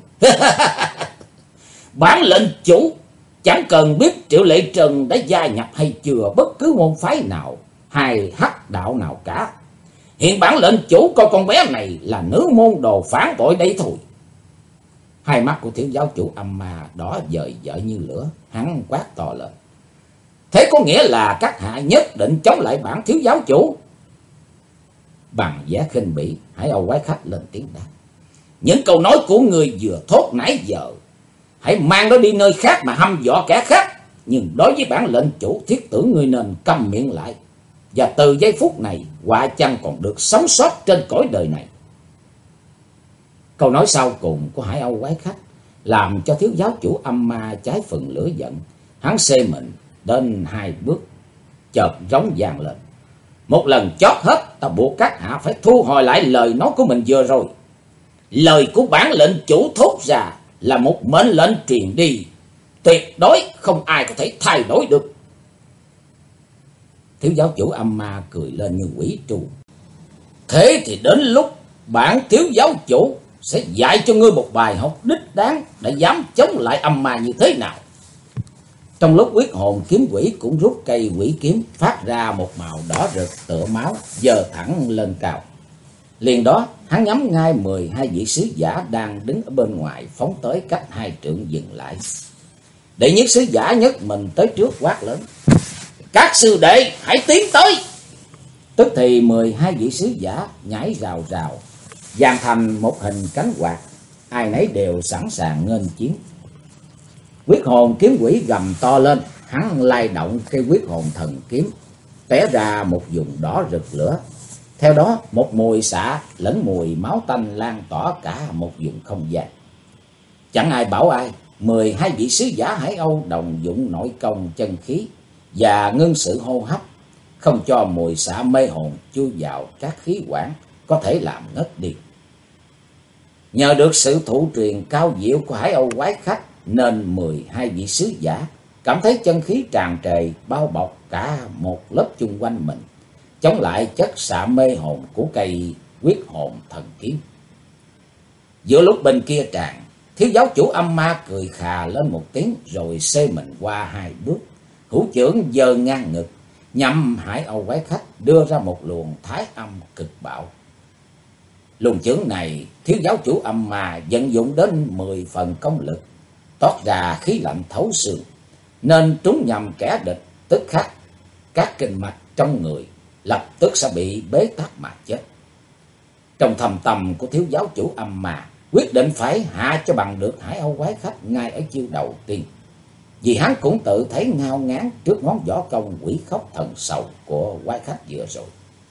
Bản lệnh chủ chẳng cần biết Triệu Lệ Trần đã gia nhập hay chưa bất cứ môn phái nào hay hắc đạo nào cả. Hiện bản lệnh chủ coi con bé này là nữ môn đồ phản bội đây thôi. Hai mắt của thiếu giáo chủ âm ma đỏ dời dợi như lửa, hắn quát to lên: Thế có nghĩa là các hạ nhất định chống lại bản thiếu giáo chủ? Bằng vẻ khinh bỉ, Hải Âu quái khách lên tiếng đáp: Những câu nói của người vừa thốt nãy giờ, hãy mang nó đi nơi khác mà hăm dọa kẻ khác. Nhưng đối với bản lệnh chủ, thiết tưởng ngươi nên câm miệng lại. Và từ giây phút này, họa chăng còn được sống sót trên cõi đời này. Câu nói sau cùng của Hải Âu quái khách làm cho thiếu giáo chủ âm ma cháy phần lửa giận. Hắn xê mình đến 2 bước, chợt rống vang lên: Một lần chót hết, ta buộc các hạ phải thu hồi lại lời nói của mình vừa rồi. Lời của bản lệnh chủ thốt ra là một mệnh lệnh truyền đi, tuyệt đối không ai có thể thay đổi được. Thiếu giáo chủ âm ma cười lên như quỷ trù: Thế thì đến lúc bản thiếu giáo chủ sẽ dạy cho ngươi một bài học đích đáng để dám chống lại âm ma như thế nào. Trong lúc quyết hồn kiếm quỷ cũng rút cây quỷ kiếm phát ra một màu đỏ rực tựa máu, giơ thẳng lên cao. Liền đó hắn nhắm ngay 12 vị sứ giả đang đứng ở bên ngoài, phóng tới cách 2 trượng dừng lại. Đệ nhất sứ giả nhất mình tới trước quát lớn: Các sư đệ hãy tiến tới. Tức thì 12 vị sứ giả nhảy rào rào, dàn thành một hình cánh quạt, ai nấy đều sẵn sàng nghênh chiến. Quyết hồn kiếm quỷ gầm to lên, hắn lay động cây quyết hồn thần kiếm, té ra một vùng đỏ rực lửa. Theo đó một mùi xạ lẫn mùi máu tanh lan tỏa cả một vùng không gian. Chẳng ai bảo ai, 12 vị sứ giả Hải Âu đồng dụng nội công chân khí và ngưng sự hô hấp, không cho mùi xạ mê hồn chui vào các khí quản, có thể làm ngất đi. Nhờ được sự thủ truyền cao diệu của Hải Âu quái khách, nên 12 vị sứ giả cảm thấy chân khí tràn trề bao bọc cả một lớp chung quanh mình, chống lại chất xạ mê hồn của cây quyết hồn thần kiếm. Giữa lúc bên kia tràn, thiếu giáo chủ âm ma cười khà lên một tiếng, rồi xê mình qua 2 bước, hữu chưởng giơ ngang ngực, nhằm Hải Âu quái khách đưa ra một luồng thái âm cực bạo. Luồng chưởng này thiếu giáo chủ âm ma vận dụng đến 10 phần công lực, toát ra khí lạnh thấu xương, nên trúng nhầm kẻ địch, tức khắc các kinh mạch trong người lập tức sẽ bị bế tắc mà chết. Trong thầm tâm của thiếu giáo chủ âm ma quyết định phải hạ cho bằng được Hải Âu quái khách ngay ở chiêu đầu tiên, vì hắn cũng tự thấy ngao ngán trước món võ công quỷ khóc thần sầu của quái khách vừa rồi.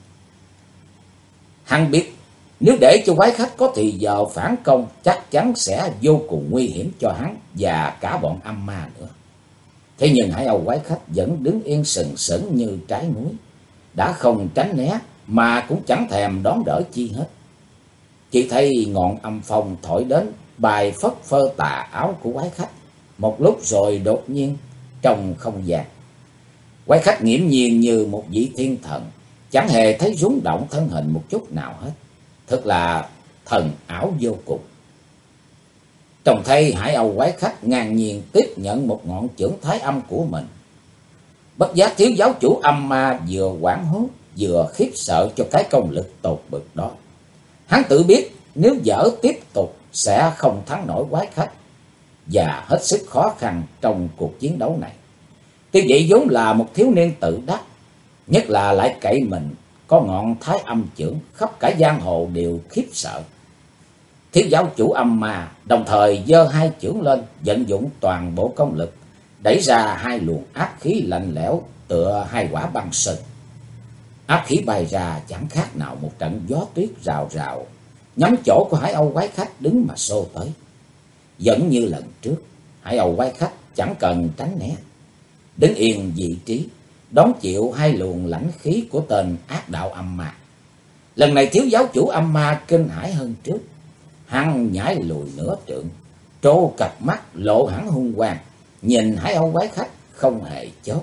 Hắn biết nếu để cho quái khách có thì giờ phản công, chắc chắn sẽ vô cùng nguy hiểm cho hắn và cả bọn âm ma nữa. Thế nhưng Hải Âu quái khách vẫn đứng yên sừng sững như trái núi, đã không tránh né mà cũng chẳng thèm đón đỡ chi hết. Chỉ thấy ngọn âm phong thổi đến, bài phất phơ tà áo của quái khách, một lúc rồi đột nhiên trong không gian, quái khách nghiễm nhiên như một vị thiên thần, chẳng hề thấy rúng động thân hình một chút nào hết, thật là thần ảo vô cùng. Trông thấy hải âu quái khách ngang nhiên tiếp nhận một ngọn chưởng thái âm của mình, bất giác thiếu giáo chủ âm ma vừa hoảng hốt vừa khiếp sợ cho cái công lực tột bực đó. Hắn tự biết nếu dở tiếp tục sẽ không thắng nổi quái khách, và hết sức khó khăn trong cuộc chiến đấu này. Tiêu Dị vốn là một thiếu niên tự đắc, nhất là lại cậy mình có ngọn thái âm chưởng, khắp cả giang hồ đều khiếp sợ. Thiếu giáo chủ âm ma đồng thời giơ hai chưởng lên, vận dụng toàn bộ công lực, đẩy ra hai luồng áp khí lạnh lẽo tựa hai quả băng sơn. Áp khí bay ra chẳng khác nào một trận gió tuyết rào rào, nhắm chỗ của hải âu quái khách đứng mà xô tới. Vẫn như lần trước, hải âu quái khách chẳng cần tránh né, đứng yên vị trí, đón chịu hai luồng lãnh khí của tên ác đạo âm ma. Lần này thiếu giáo chủ âm ma kinh hãi hơn trước, hắn nhảy lùi nửa trượng, trố cặp mắt lộ hẳn hung quang, nhìn hải âu quái khách không hề chớp.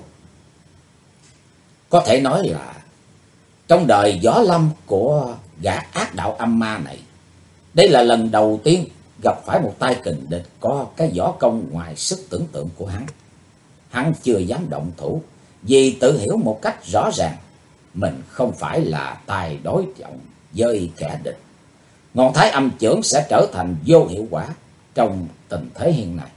Có thể nói là trong đời võ lâm của gã ác đạo âm ma này, đây là lần đầu tiên gặp phải một tay kình địch có cái võ công ngoài sức tưởng tượng của hắn. Hắn chưa dám động thủ, vì tự hiểu một cách rõ ràng mình không phải là tài đối trọng với kẻ địch. Ngọn thái âm chưởng sẽ trở thành vô hiệu quả trong tình thế hiện nay.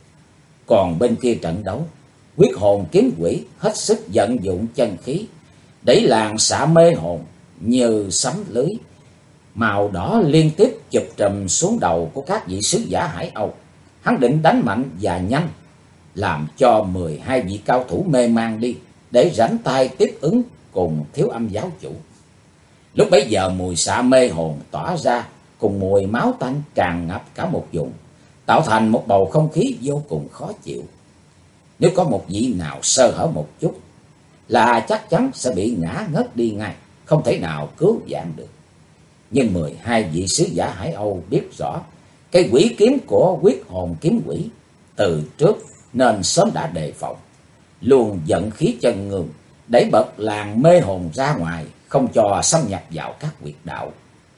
Còn bên kia trận đấu, quyết hồn kiếm quỷ hết sức vận dụng chân khí, đẩy làn xạ mê hồn như sấm lưới màu đỏ liên tiếp chụp trùm xuống đầu của các vị sứ giả Hải Âu. Hắn định đánh mạnh và nhanh, làm cho 12 vị cao thủ mê man đi, để rảnh tay tiếp ứng cùng thiếu âm giáo chủ. Lúc bấy giờ mùi xạ mê hồn tỏa ra, cùng mùi máu tanh tràn ngập cả một vùng, tạo thành một bầu không khí vô cùng khó chịu. Nếu có một vị nào sơ hở một chút là chắc chắn sẽ bị ngã ngất đi ngay, không thể nào cứu vãn được. Nhưng 12 vị sứ giả Hải Âu biết rõ cái quỷ kiếm của quyết hồn kiếm quỷ từ trước, nên sớm đã đề phòng, luôn vận khí chân ngương, đẩy bật làn mê hồn ra ngoài, không cho xâm nhập vào các huyệt đạo.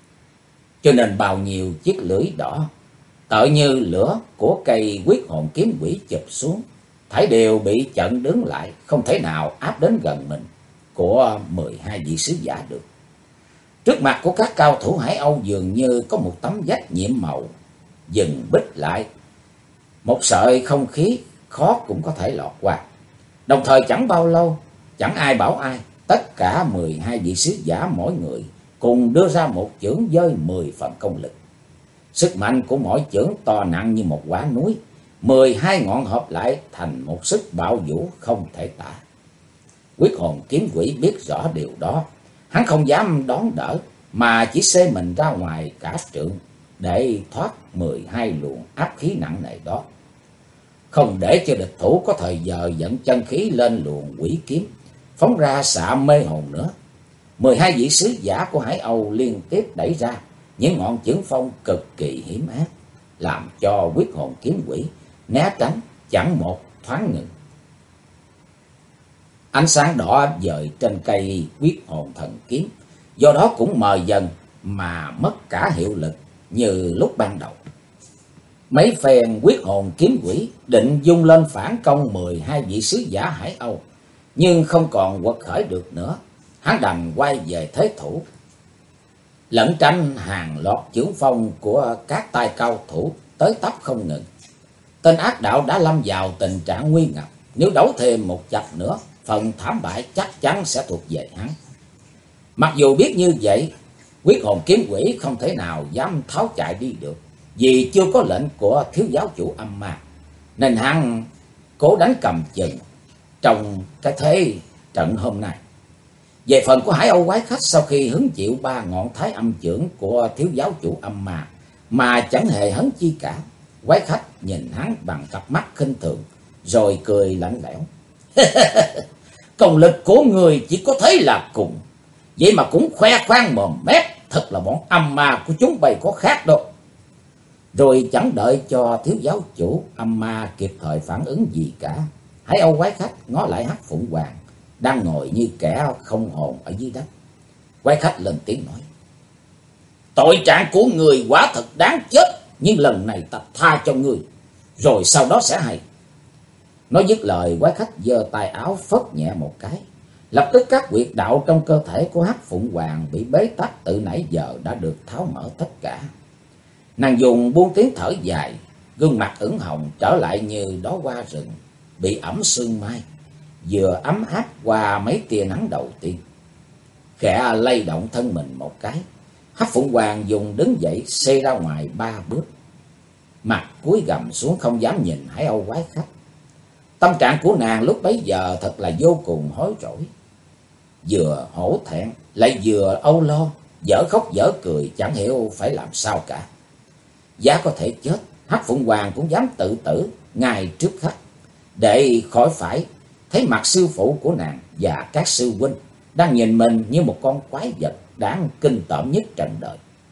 Cho nên bao nhiêu chiếc lưỡi đỏ tựa như lửa của cây quyết hồn kiếm quỷ chụp xuống, thảy đều bị chặn đứng lại, không thể nào áp đến gần mình của 12 vị sứ giả được. Trước mặt của các cao thủ Hải Âu dường như có một tấm vách nhiệm màu dừng bích lại, một sợi không khí khó cũng có thể lọt qua. Đồng thời chẳng bao lâu, chẳng ai bảo ai, tất cả 12 vị sứ giả mỗi người cùng đưa ra một chưởng với 10 phần công lực. Sức mạnh của mỗi chưởng to nặng như một quả núi, 12 ngọn hợp lại thành một sức bạo vũ không thể tả. Quyết hồn kiếm quỷ biết rõ điều đó, hắn không dám đón đỡ, mà chỉ xê mình ra ngoài cả trượng để thoát 12 luồng áp khí nặng nề đó, không để cho địch thủ có thời giờ dẫn chân khí lên luồng quỷ kiếm, phóng ra xạ mê hồn nữa. 12 vị sứ giả của Hải Âu liên tiếp đẩy ra những ngọn chưởng phong cực kỳ hiểm ác, làm cho quyết hồn kiếm quỷ né tránh chẳng một thoáng ngừng. Ánh sáng đỏ dời trên cây quyết hồn thần kiếm, do đó cũng mờ dần mà mất cả hiệu lực như lúc ban đầu. Mấy phen quyết hồn kiếm quỷ định dung lên phản công 12 vị sứ giả Hải Âu, nhưng không còn quật khởi được nữa. Hắn đành quay về thế thủ, lẩn tránh hàng loạt chưởng phong của các tay cao thủ tới tấp không ngừng. Tên ác đạo đã lâm vào tình trạng nguy ngập, nếu đấu thêm một chập nữa, phần thảm bại chắc chắn sẽ thuộc về hắn. Mặc dù biết như vậy, quyết hồn kiếm quỷ không thể nào dám tháo chạy đi được, vì chưa có lệnh của thiếu giáo chủ âm ma, nên hắn cố đánh cầm chừng trong cái thế trận hôm nay. Về phần của Hải Âu quái khách, sau khi hứng chịu 3 ngọn thái âm chưởng của thiếu giáo chủ âm ma mà chẳng hề hấn chi cả, quái khách nhìn hắn bằng cặp mắt khinh thường, rồi cười lạnh lẽo. Công lực của người chỉ có thế là cùng, vậy mà cũng khoe khoang mồm mép, thật là bọn âm ma của chúng bay có khác đâu. Rồi chẳng đợi cho thiếu giáo chủ âm ma kịp thời phản ứng gì cả, Hải Âu quái khách ngó lại Hắc Phụng Hoàng đang ngồi như kẻ không hồn ở dưới đất. Quái khách lên tiếng nói: Tội trạng của người quả thật đáng chết, nhưng lần này ta tha cho người, rồi sau đó sẽ hay. Nói dứt lời, quái khách giơ tay áo phất nhẹ một cái. Lập tức các huyệt đạo trong cơ thể của Hắc Phụng Hoàng bị bế tắc từ nãy giờ đã được tháo mở tất cả. Nàng dùng buông tiếng thở dài, gương mặt ửng hồng trở lại như đóa hoa rừng bị ẩm sương mai, vừa ấm áp qua mấy tia nắng đầu tiên. Khẽ lay động thân mình một cái, Hắc Phụng Hoàng dùng đứng dậy xê ra ngoài 3 bước, mặt cúi gằm xuống không dám nhìn Hải Âu quái khách. Tâm trạng của nàng lúc bấy giờ thật là vô cùng hối rỗi, vừa hổ thẹn lại vừa âu lo, dở khóc dở cười chẳng hiểu phải làm sao cả. Giá có thể chết, Hắc Phụng Hoàng cũng dám tự tử ngay trước khách, để khỏi phải thấy mặt sư phụ của nàng và các sư huynh đang nhìn mình như một con quái vật đáng kinh tởm nhất trần đời.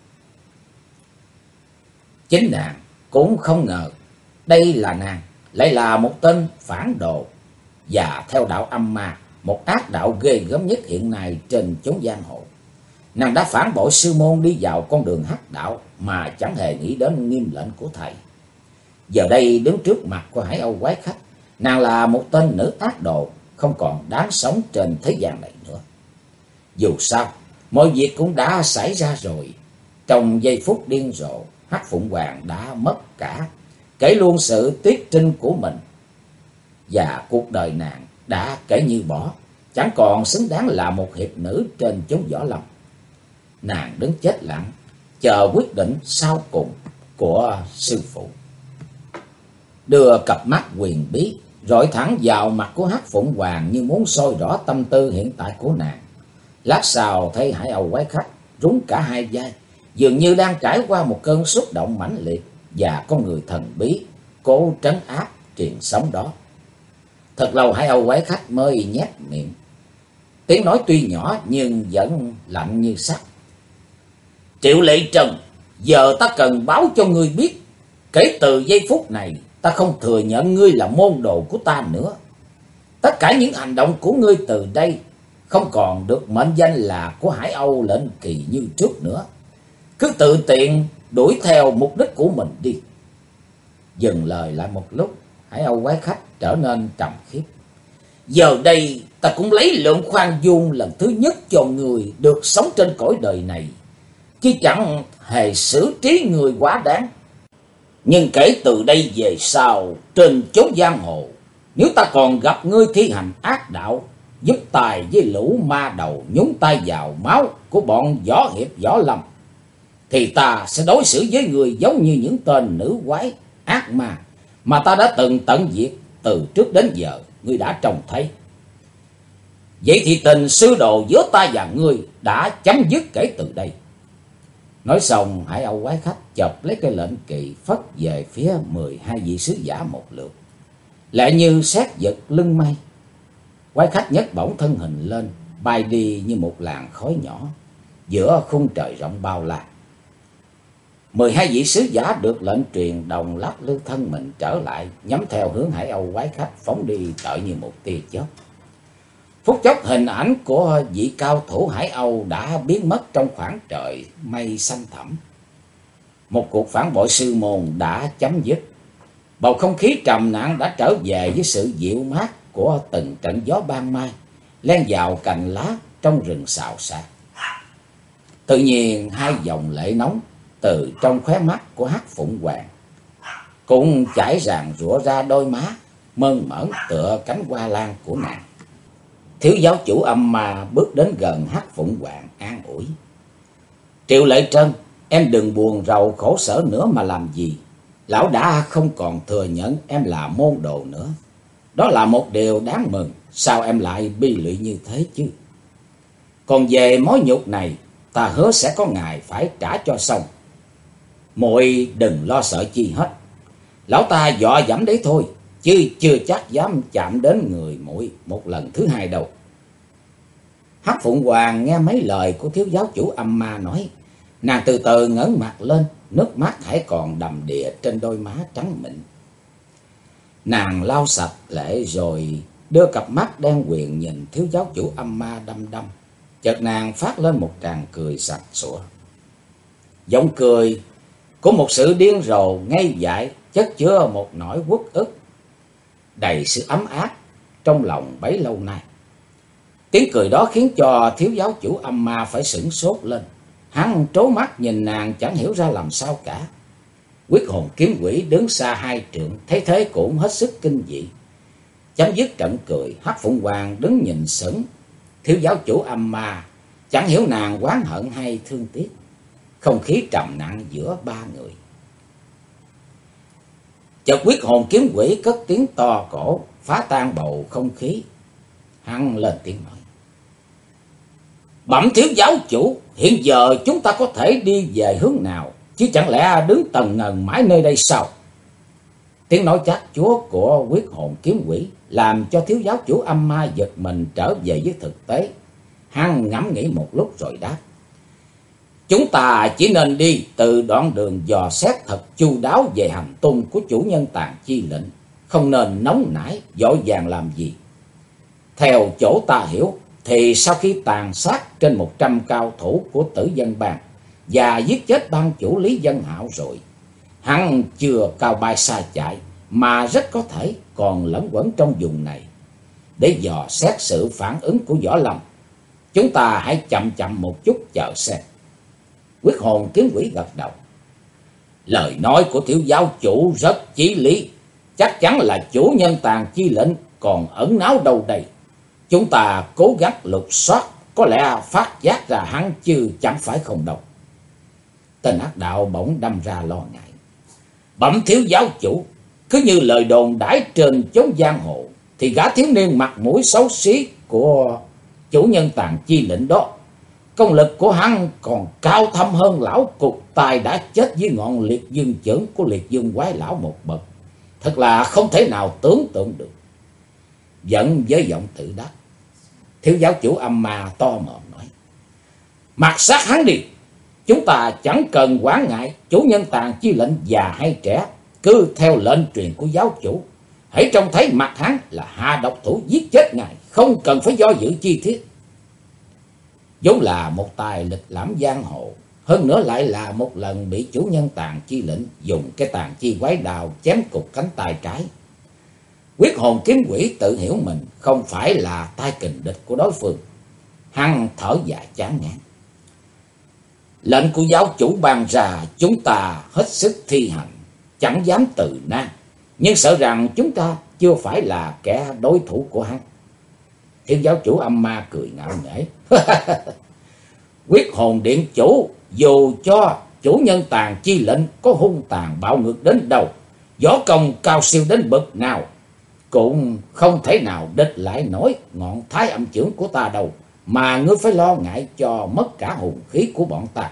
Chính nàng cũng không ngờ đây là nàng lại là một tên phản đồ và theo đạo âm ma, một ác đạo ghê gớm nhất hiện nay trên chốn giang hồ. Nàng đã phản bội sư môn đi vào con đường hắc đạo mà chẳng hề nghĩ đến nghiêm lệnh của thầy. Giờ đây đứng trước mặt của Hải Âu quái khách, nàng là một tên nữ ác đồ không còn đáng sống trên thế gian này nữa. Dù sao, mọi việc cũng đã xảy ra rồi. Trong giây phút điên rồ, Hắc Phụng Hoàng đã mất cả, kể luôn sự tiết trinh của mình, và cuộc đời nàng đã kể như bỏ, chẳng còn xứng đáng là một hiệp nữ trên chốn võ lâm. Nàng đứng chết lặng, chờ quyết định sau cùng của sư phụ. Đưa cặp mắt huyền bí rọi thẳng vào mặt của Hắc Phụng Hoàng như muốn soi rõ tâm tư hiện tại của nàng. Lát sau thấy Hải Âu quái khách rúng cả hai vai, dường như đang trải qua một cơn xúc động mãnh liệt, và con người thần bí cố trấn áp truyền sóng đó. Thật lâu Hải Âu quái khách mới nhếch miệng, tiếng nói tuy nhỏ nhưng vẫn lạnh như sắt. Triệu Lệ Trần, giờ ta cần báo cho ngươi biết, kể từ giây phút này ta không thừa nhận ngươi là môn đồ của ta nữa. Tất cả những hành động của ngươi từ đây không còn được mệnh danh là của Hải Âu Lệnh Kỳ như trước nữa. Cứ tự tiện đuổi theo mục đích của mình đi. Dừng lời lại một lúc, Hải Âu quái khách trở nên trầm khiếp. Giờ đây ta cũng lấy lượng khoan dung lần thứ nhất cho người được sống trên cõi đời này, chứ chẳng hề xử trí người quá đáng. Nhưng kể từ đây về sau, trên chốn giang hồ, nếu ta còn gặp ngươi thi hành ác đạo, giúp tài với lũ ma đầu nhúng tay vào máu của bọn võ hiệp võ lâm, thì ta sẽ đối xử với người giống như những tên nữ quái ác ma mà ta đã từng tận diệt từ trước đến giờ, ngươi đã trông thấy. Vậy thì tình sư đồ giữa ta và ngươi đã chấm dứt kể từ đây. Nói xong, Hải Âu quái khách chộp lấy cây lệnh kỳ phất về phía 12 vị sứ giả một lượt, lại như sét giật lưng mây. Quái khách nhấc bổng thân hình lên, bay đi như một làn khói nhỏ giữa khung trời rộng bao la. 12 vị sứ giả được lệnh truyền đồng lắc lư thân mình trở lại, nhắm theo hướng Hải Âu quái khách phóng đi tợ như một tia chớp. Phút chốc hình ảnh của vị cao thủ Hải Âu đã biến mất trong khoảng trời mây xanh thẳm. Một cuộc phản bội sư môn đã chấm dứt. Bầu không khí trầm lặng đã trở về với sự dịu mát của từng trận gió ban mai len vào cành lá trong rừng xào xạc. Tự nhiên hai dòng lệ nóng từ trong khóe mắt của Hắc Phụng Hoàng cũng chảy ràng rụa ra đôi má mơn mởn tựa cánh hoa lan của nàng. Thiếu giáo chủ âm ma bước đến gần Hắc Phụng Hoàng an ủi. Triệu Lệ Trân, em đừng buồn rầu khổ sở nữa mà làm gì. Lão đã không còn thừa nhận em là môn đồ nữa. Đó là một điều đáng mừng. Sao em lại bi lụy như thế chứ? Còn về mối nhục này, ta hứa sẽ có ngày phải trả cho xong. Muội đừng lo sợ chi hết. Lão ta dọa dẫm đấy thôi, chứ chưa chắc dám chạm đến người muội một lần thứ hai đâu. Hắc Phụng Hoàng nghe mấy lời của thiếu giáo chủ âm ma nói, nàng từ từ ngẩng mặt lên, nước mắt hãy còn đầm đìa trên đôi má trắng mịn. Nàng lau sạch lệ rồi đưa cặp mắt đen quyền nhìn thiếu giáo chủ âm ma đăm đăm. Chợt nàng phát lên một tràng cười sặc sụa. Giọng cười của một sự điên rồ ngây dại, chất chứa một nỗi uất ức, đầy sự ấm áp trong lòng bấy lâu nay. Tiếng cười đó khiến cho thiếu giáo chủ âm ma phải sửng sốt lên. Hắn trố mắt nhìn nàng chẳng hiểu ra làm sao cả. Quyết hồn kiếm quỷ đứng xa 2 trượng, thấy thế cũng hết sức kinh dị. Chấm dứt trận cười, Hắc Phụng Hoàng đứng nhìn sững. Thiếu giáo chủ âm ma chẳng hiểu nàng oán hận hay thương tiếc. Không khí trầm nặng giữa 3 người. Chợt Quyết hồn kiếm quỷ cất tiếng to cổ, phá tan bầu không khí. Hắn lên tiếng nói: Bẩm thiếu giáo chủ, hiện giờ chúng ta có thể đi về hướng nào, chứ chẳng lẽ đứng tần ngần mãi nơi đây sao? Tiếng nói chát chúa của Quyết hồn kiếm quỷ làm cho thiếu giáo chủ âm ma giật mình trở về với thực tế. Hắn ngẫm nghĩ một lúc rồi đáp: Chúng ta chỉ nên đi từ đoạn đường dò xét thật chu đáo về hành tung của chủ nhân Tàn Chi lệnh, không nên nóng nảy vội vàng làm gì. Theo chỗ ta hiểu thì sau khi tàn sát trên 100 cao thủ của Tử Dân Bang và giết chết ban chủ Lý Dân Hạo rồi, hắn chưa cao bay xa chạy mà rất có thể còn lẫn quẩn trong vùng này. Để dò xét sự phản ứng của Võ Lâm, chúng ta hãy chậm chậm một chút chờ xem. Quyết hồn kiếm quỷ gật đầu. Lời nói của thiếu giáo chủ rất chí lý. Chắc chắn là chủ nhân Tàn Chi lệnh còn ẩn náu đâu đây. Chúng ta cố gắng lục soát, có lẽ phát giác ra hắn chứ chẳng phải không đâu. Tên ác đạo bỗng đâm ra lo ngại. Bẩm thiếu giáo chủ, cứ như lời đồn đãi trên chốn giang hồ, thì gã thiếu niên mặt mũi xấu xí của chủ nhân Tàn Chi lệnh đó, công lực của hắn còn cao thâm hơn lão cục tài đã chết dưới ngọn liệt dương chưởng của liệt dương quái lão một bậc. Thật là không thể nào tưởng tượng được. Giận với giọng tự đắc, thiếu giáo chủ âm ma to mồm nói: Mặc sát hắn đi. Chúng ta chẳng cần quản ngại chủ nhân Tàn Chi lệnh già hay trẻ, cứ theo lệnh truyền của giáo chủ. Hãy trông thấy mặt hắn là hạ độc thủ giết chết ngài, không cần phải do dự chi tiết. Vốn là một tài lịch lãm giang hồ, hơn nữa lại là một lần bị chủ nhân Tàn Chi lệnh dùng cái tàn chi quái đào chém cục cánh tay trái. Quyết hồn kiếm quỷ tự hiểu mình không phải là tay kình địch của đối phương. Hắn thở dài chán ngán. Lệnh của giáo chủ ban ra, chúng ta hết sức thi hành, chẳng dám từ nan, nhưng sợ rằng chúng ta chưa phải là kẻ đối thủ của hắn. Thiếu giáo chủ âm ma cười ngạo nghễ. Quyết hồn điện chủ, dù cho chủ nhân Tàn Chi lệnh có hung tàn bạo ngược đến đâu, võ công cao siêu đến bậc nào, cũng không thể nào địch lại nổi ngọn thái âm chưởng của ta đâu, mà ngươi phải lo ngại cho mất cả hùng khí của bọn ta.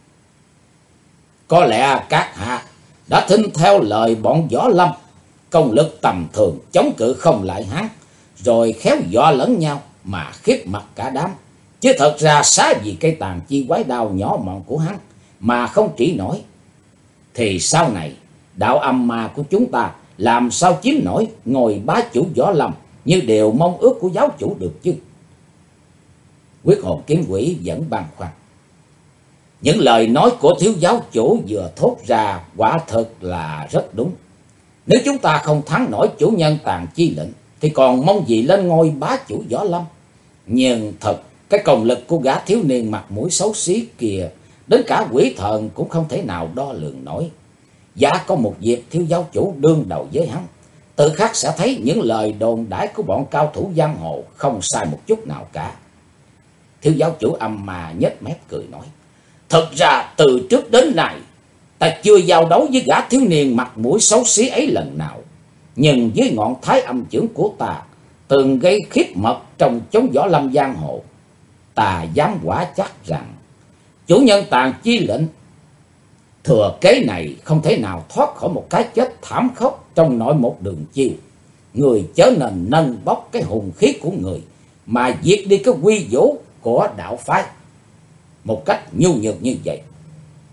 Có lẽ các hạ đã thinh theo lời bọn Võ Lâm, công lực tầm thường chống cự không lại hắn, rồi khéo dọa lẫn nhau mà khiếp mặt cả đám. Chứ thật ra xá gì cây tàn chi quái đao nhỏ mọn của hắn mà không trị nổi, thì sau này đạo âm ma của chúng ta làm sao chiếm nổi ngồi bá chủ Võ Lâm như điều mong ước của giáo chủ được chứ? Quyết hồn kiếm quỷ vẫn băn khoăn. Những lời nói của thiếu giáo chủ vừa thốt ra quả thực là rất đúng. Nếu chúng ta không thắng nổi chủ nhân Tàn Chi lệnh, thì còn mong gì lên ngôi bá chủ Võ Lâm. Nhưng thật, cái công lực của gã thiếu niên mặt mũi xấu xí kia, đến cả quỷ thần cũng không thể nào đo lường nổi. Dạ có một việc thiếu giáo chủ đương đầu với hắn, tự khắc sẽ thấy những lời đồn đãi của bọn cao thủ giang hồ không sai một chút nào cả. Thiếu giáo chủ âm mà nhếch mép cười nói: Thật ra từ trước đến nay ta chưa giao đấu với gã thiếu niên mặt mũi xấu xí ấy lần nào, nhưng với ngọn thái âm chưởng của ta từng gây khiếp mật trong chốn Võ Lâm giang hồ, ta dám quả chắc rằng chủ nhân Tàn Chi lệnh thừa kế này không thể nào thoát khỏi một cái chết thảm khốc trong nội một đường chiêu. Người chớ nên nâng bốc cái hùng khí của người mà diệt đi cái quy vũ của đạo phái một cách nhu nhược như vậy.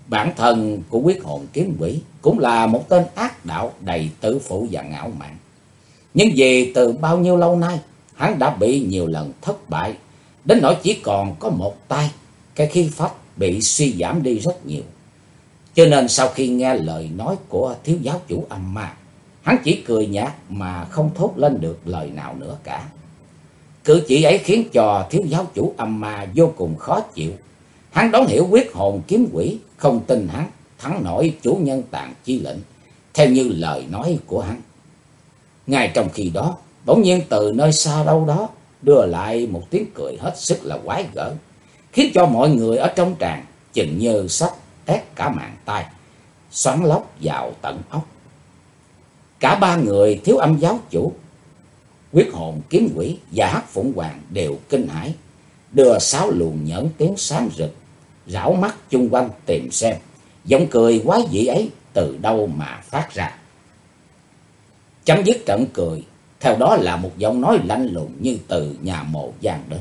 Bản thân của Quyết Hồn Kiếm Quỷ cũng là một tên ác đạo đầy tự phụ và ngạo mạn. Nhưng vì từ bao nhiêu lâu nay hắn đã bị nhiều lần thất bại, đến nỗi chỉ còn có một tay, cái khí phách bị suy giảm đi rất nhiều. Cho nên sau khi nghe lời nói của thiếu giáo chủ Âm Ma, hắn chỉ cười nhạt mà không thốt lên được lời nào nữa cả. Cử chỉ ấy khiến cho thiếu giáo chủ Âm Ma vô cùng khó chịu. Hắn đón hiểu Quyết Hồn Kiếm Quỷ không tin hắn thắng nổi chủ nhân Tàn Chi Lệnh theo như lời nói của hắn. Ngay trong khi đó, bỗng nhiên từ nơi xa đâu đó đưa lại một tiếng cười hết sức là quái gở, khiến cho mọi người ở trong tràng chừng như sắp tét cả màng tai, xoắn lóc vào tận óc. Cả ba người Thiếu Âm giáo chủ, Quyết Hồn Kiếm Quỷ và Hắc Phụng Hoàng đều kinh hãi, đưa sáu luồng nhẫn tiếng sáng rực, rảo mắt chung quanh tìm xem giọng cười quái dị ấy từ đâu mà phát ra. Chấm dứt trận cười, theo đó là một giọng nói lạnh lùng như từ nhà mộ vang đến.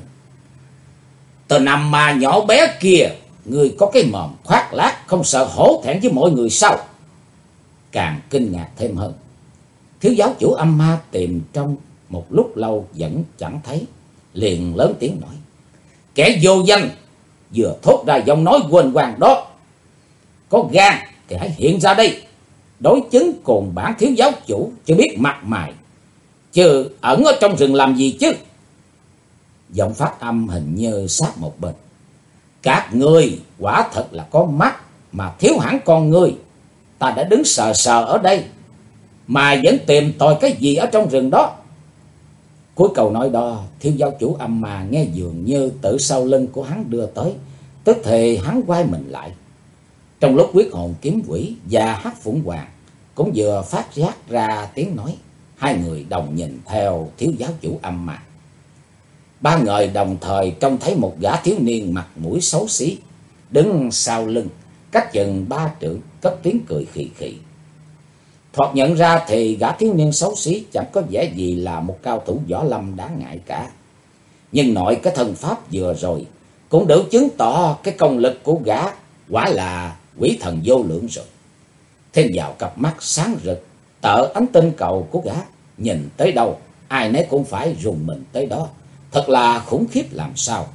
Tên Âm Ma nhỏ bé kia, người có cái mồm khoác lác không sợ hổ thẹn với mọi người sao? Càng kinh ngạc thêm hơn, thiếu giáo chủ Âm Ma tìm trong một lúc lâu vẫn chẳng thấy, liền lớn tiếng nói: Kẻ vô danh vừa thốt ra giọng nói quên quàng đó, có gan thì hãy hiện ra đây đối chứng cùng bản thiếu giáo chủ cho biết mặt mày, chứ ẩn ở trong rừng làm gì chứ? Giọng phát âm hình như sát một bên. Các ngươi quả thật là có mắt mà thiếu hẳn con ngươi. Ta đã đứng sờ sờ ở đây mà vẫn tìm tòi cái gì ở trong rừng đó. Cuối câu nói đó, thiếu giáo chủ Âm Ma nghe dường như từ sau lưng của hắn đưa tới, tức thì hắn quay mình lại. Trong lúc Quyết Hồn Kiếm Quỷ và Hắc Phụng Hoàng cũng vừa phát giác ra tiếng nói, hai người đồng nhìn theo thiếu giáo chủ Âm Ma. Ba người đồng thời trông thấy một gã thiếu niên mặt mũi xấu xí đứng sau lưng, cách chừng 3 trượng, cất tiếng cười khì khì. Thoạt nhận ra thì gã thiếu niên xấu xí chẳng có vẻ gì là một cao thủ võ lâm đáng ngại cả. Nhưng nội cái thân pháp vừa rồi cũng đủ chứng tỏ cái công lực của gã quả là quỷ thần vô lượng rồi. Thêm vào cặp mắt sáng rực, tợ ánh tinh cầu của gã, nhìn tới đâu ai nấy cũng phải rùng mình tới đó, thật là khủng khiếp làm sao.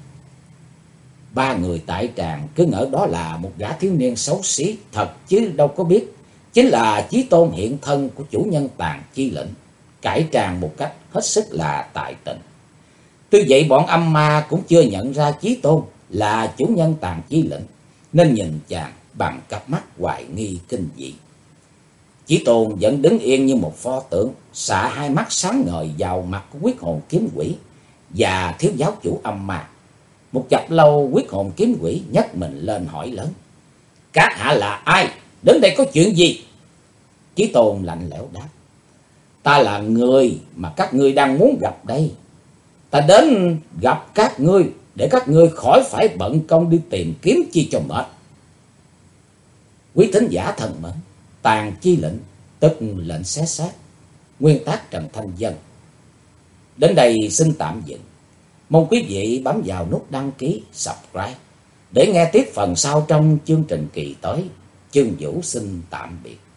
Ba người tại tràng cứ ngỡ đó là một gã thiếu niên xấu xí thật, chứ đâu có biết chính là Chí Tôn hiện thân của chủ nhân Tàn Chi Lệnh, cải tràng một cách hết sức là tài tình. Tuy vậy bọn Âm Ma cũng chưa nhận ra Chí Tôn là chủ nhân Tàn Chi Lệnh, nên nhìn chàng bằng cặp mắt hoài nghi kinh dị. Chí Tôn vẫn đứng yên như một pho tượng, xạ hai mắt sáng ngời vào mặt của Quyết Hồn Kiếm Quỷ và thiếu giáo chủ Âm Ma. Một chập lâu, Quyết Hồn Kiếm Quỷ nhấc mình lên hỏi lớn: Các hạ là ai? Đến đây có chuyện gì? Chí Tôn lạnh lẽo đáp: Ta là người mà các ngươi đang muốn gặp đây. Ta đến gặp các ngươi để các ngươi khỏi phải bận công đi tìm kiếm chi cho mệt. Quý thính giả thân mến, Tàn Chi Lệnh tức lệnh xé xác, nguyên tác Trần Thanh Vân. Đến đây xin tạm dừng. Mong quý vị bấm vào nút đăng ký, subscribe để nghe tiếp phần sau trong chương trình kỳ tới. Chương Vũ xin tạm biệt.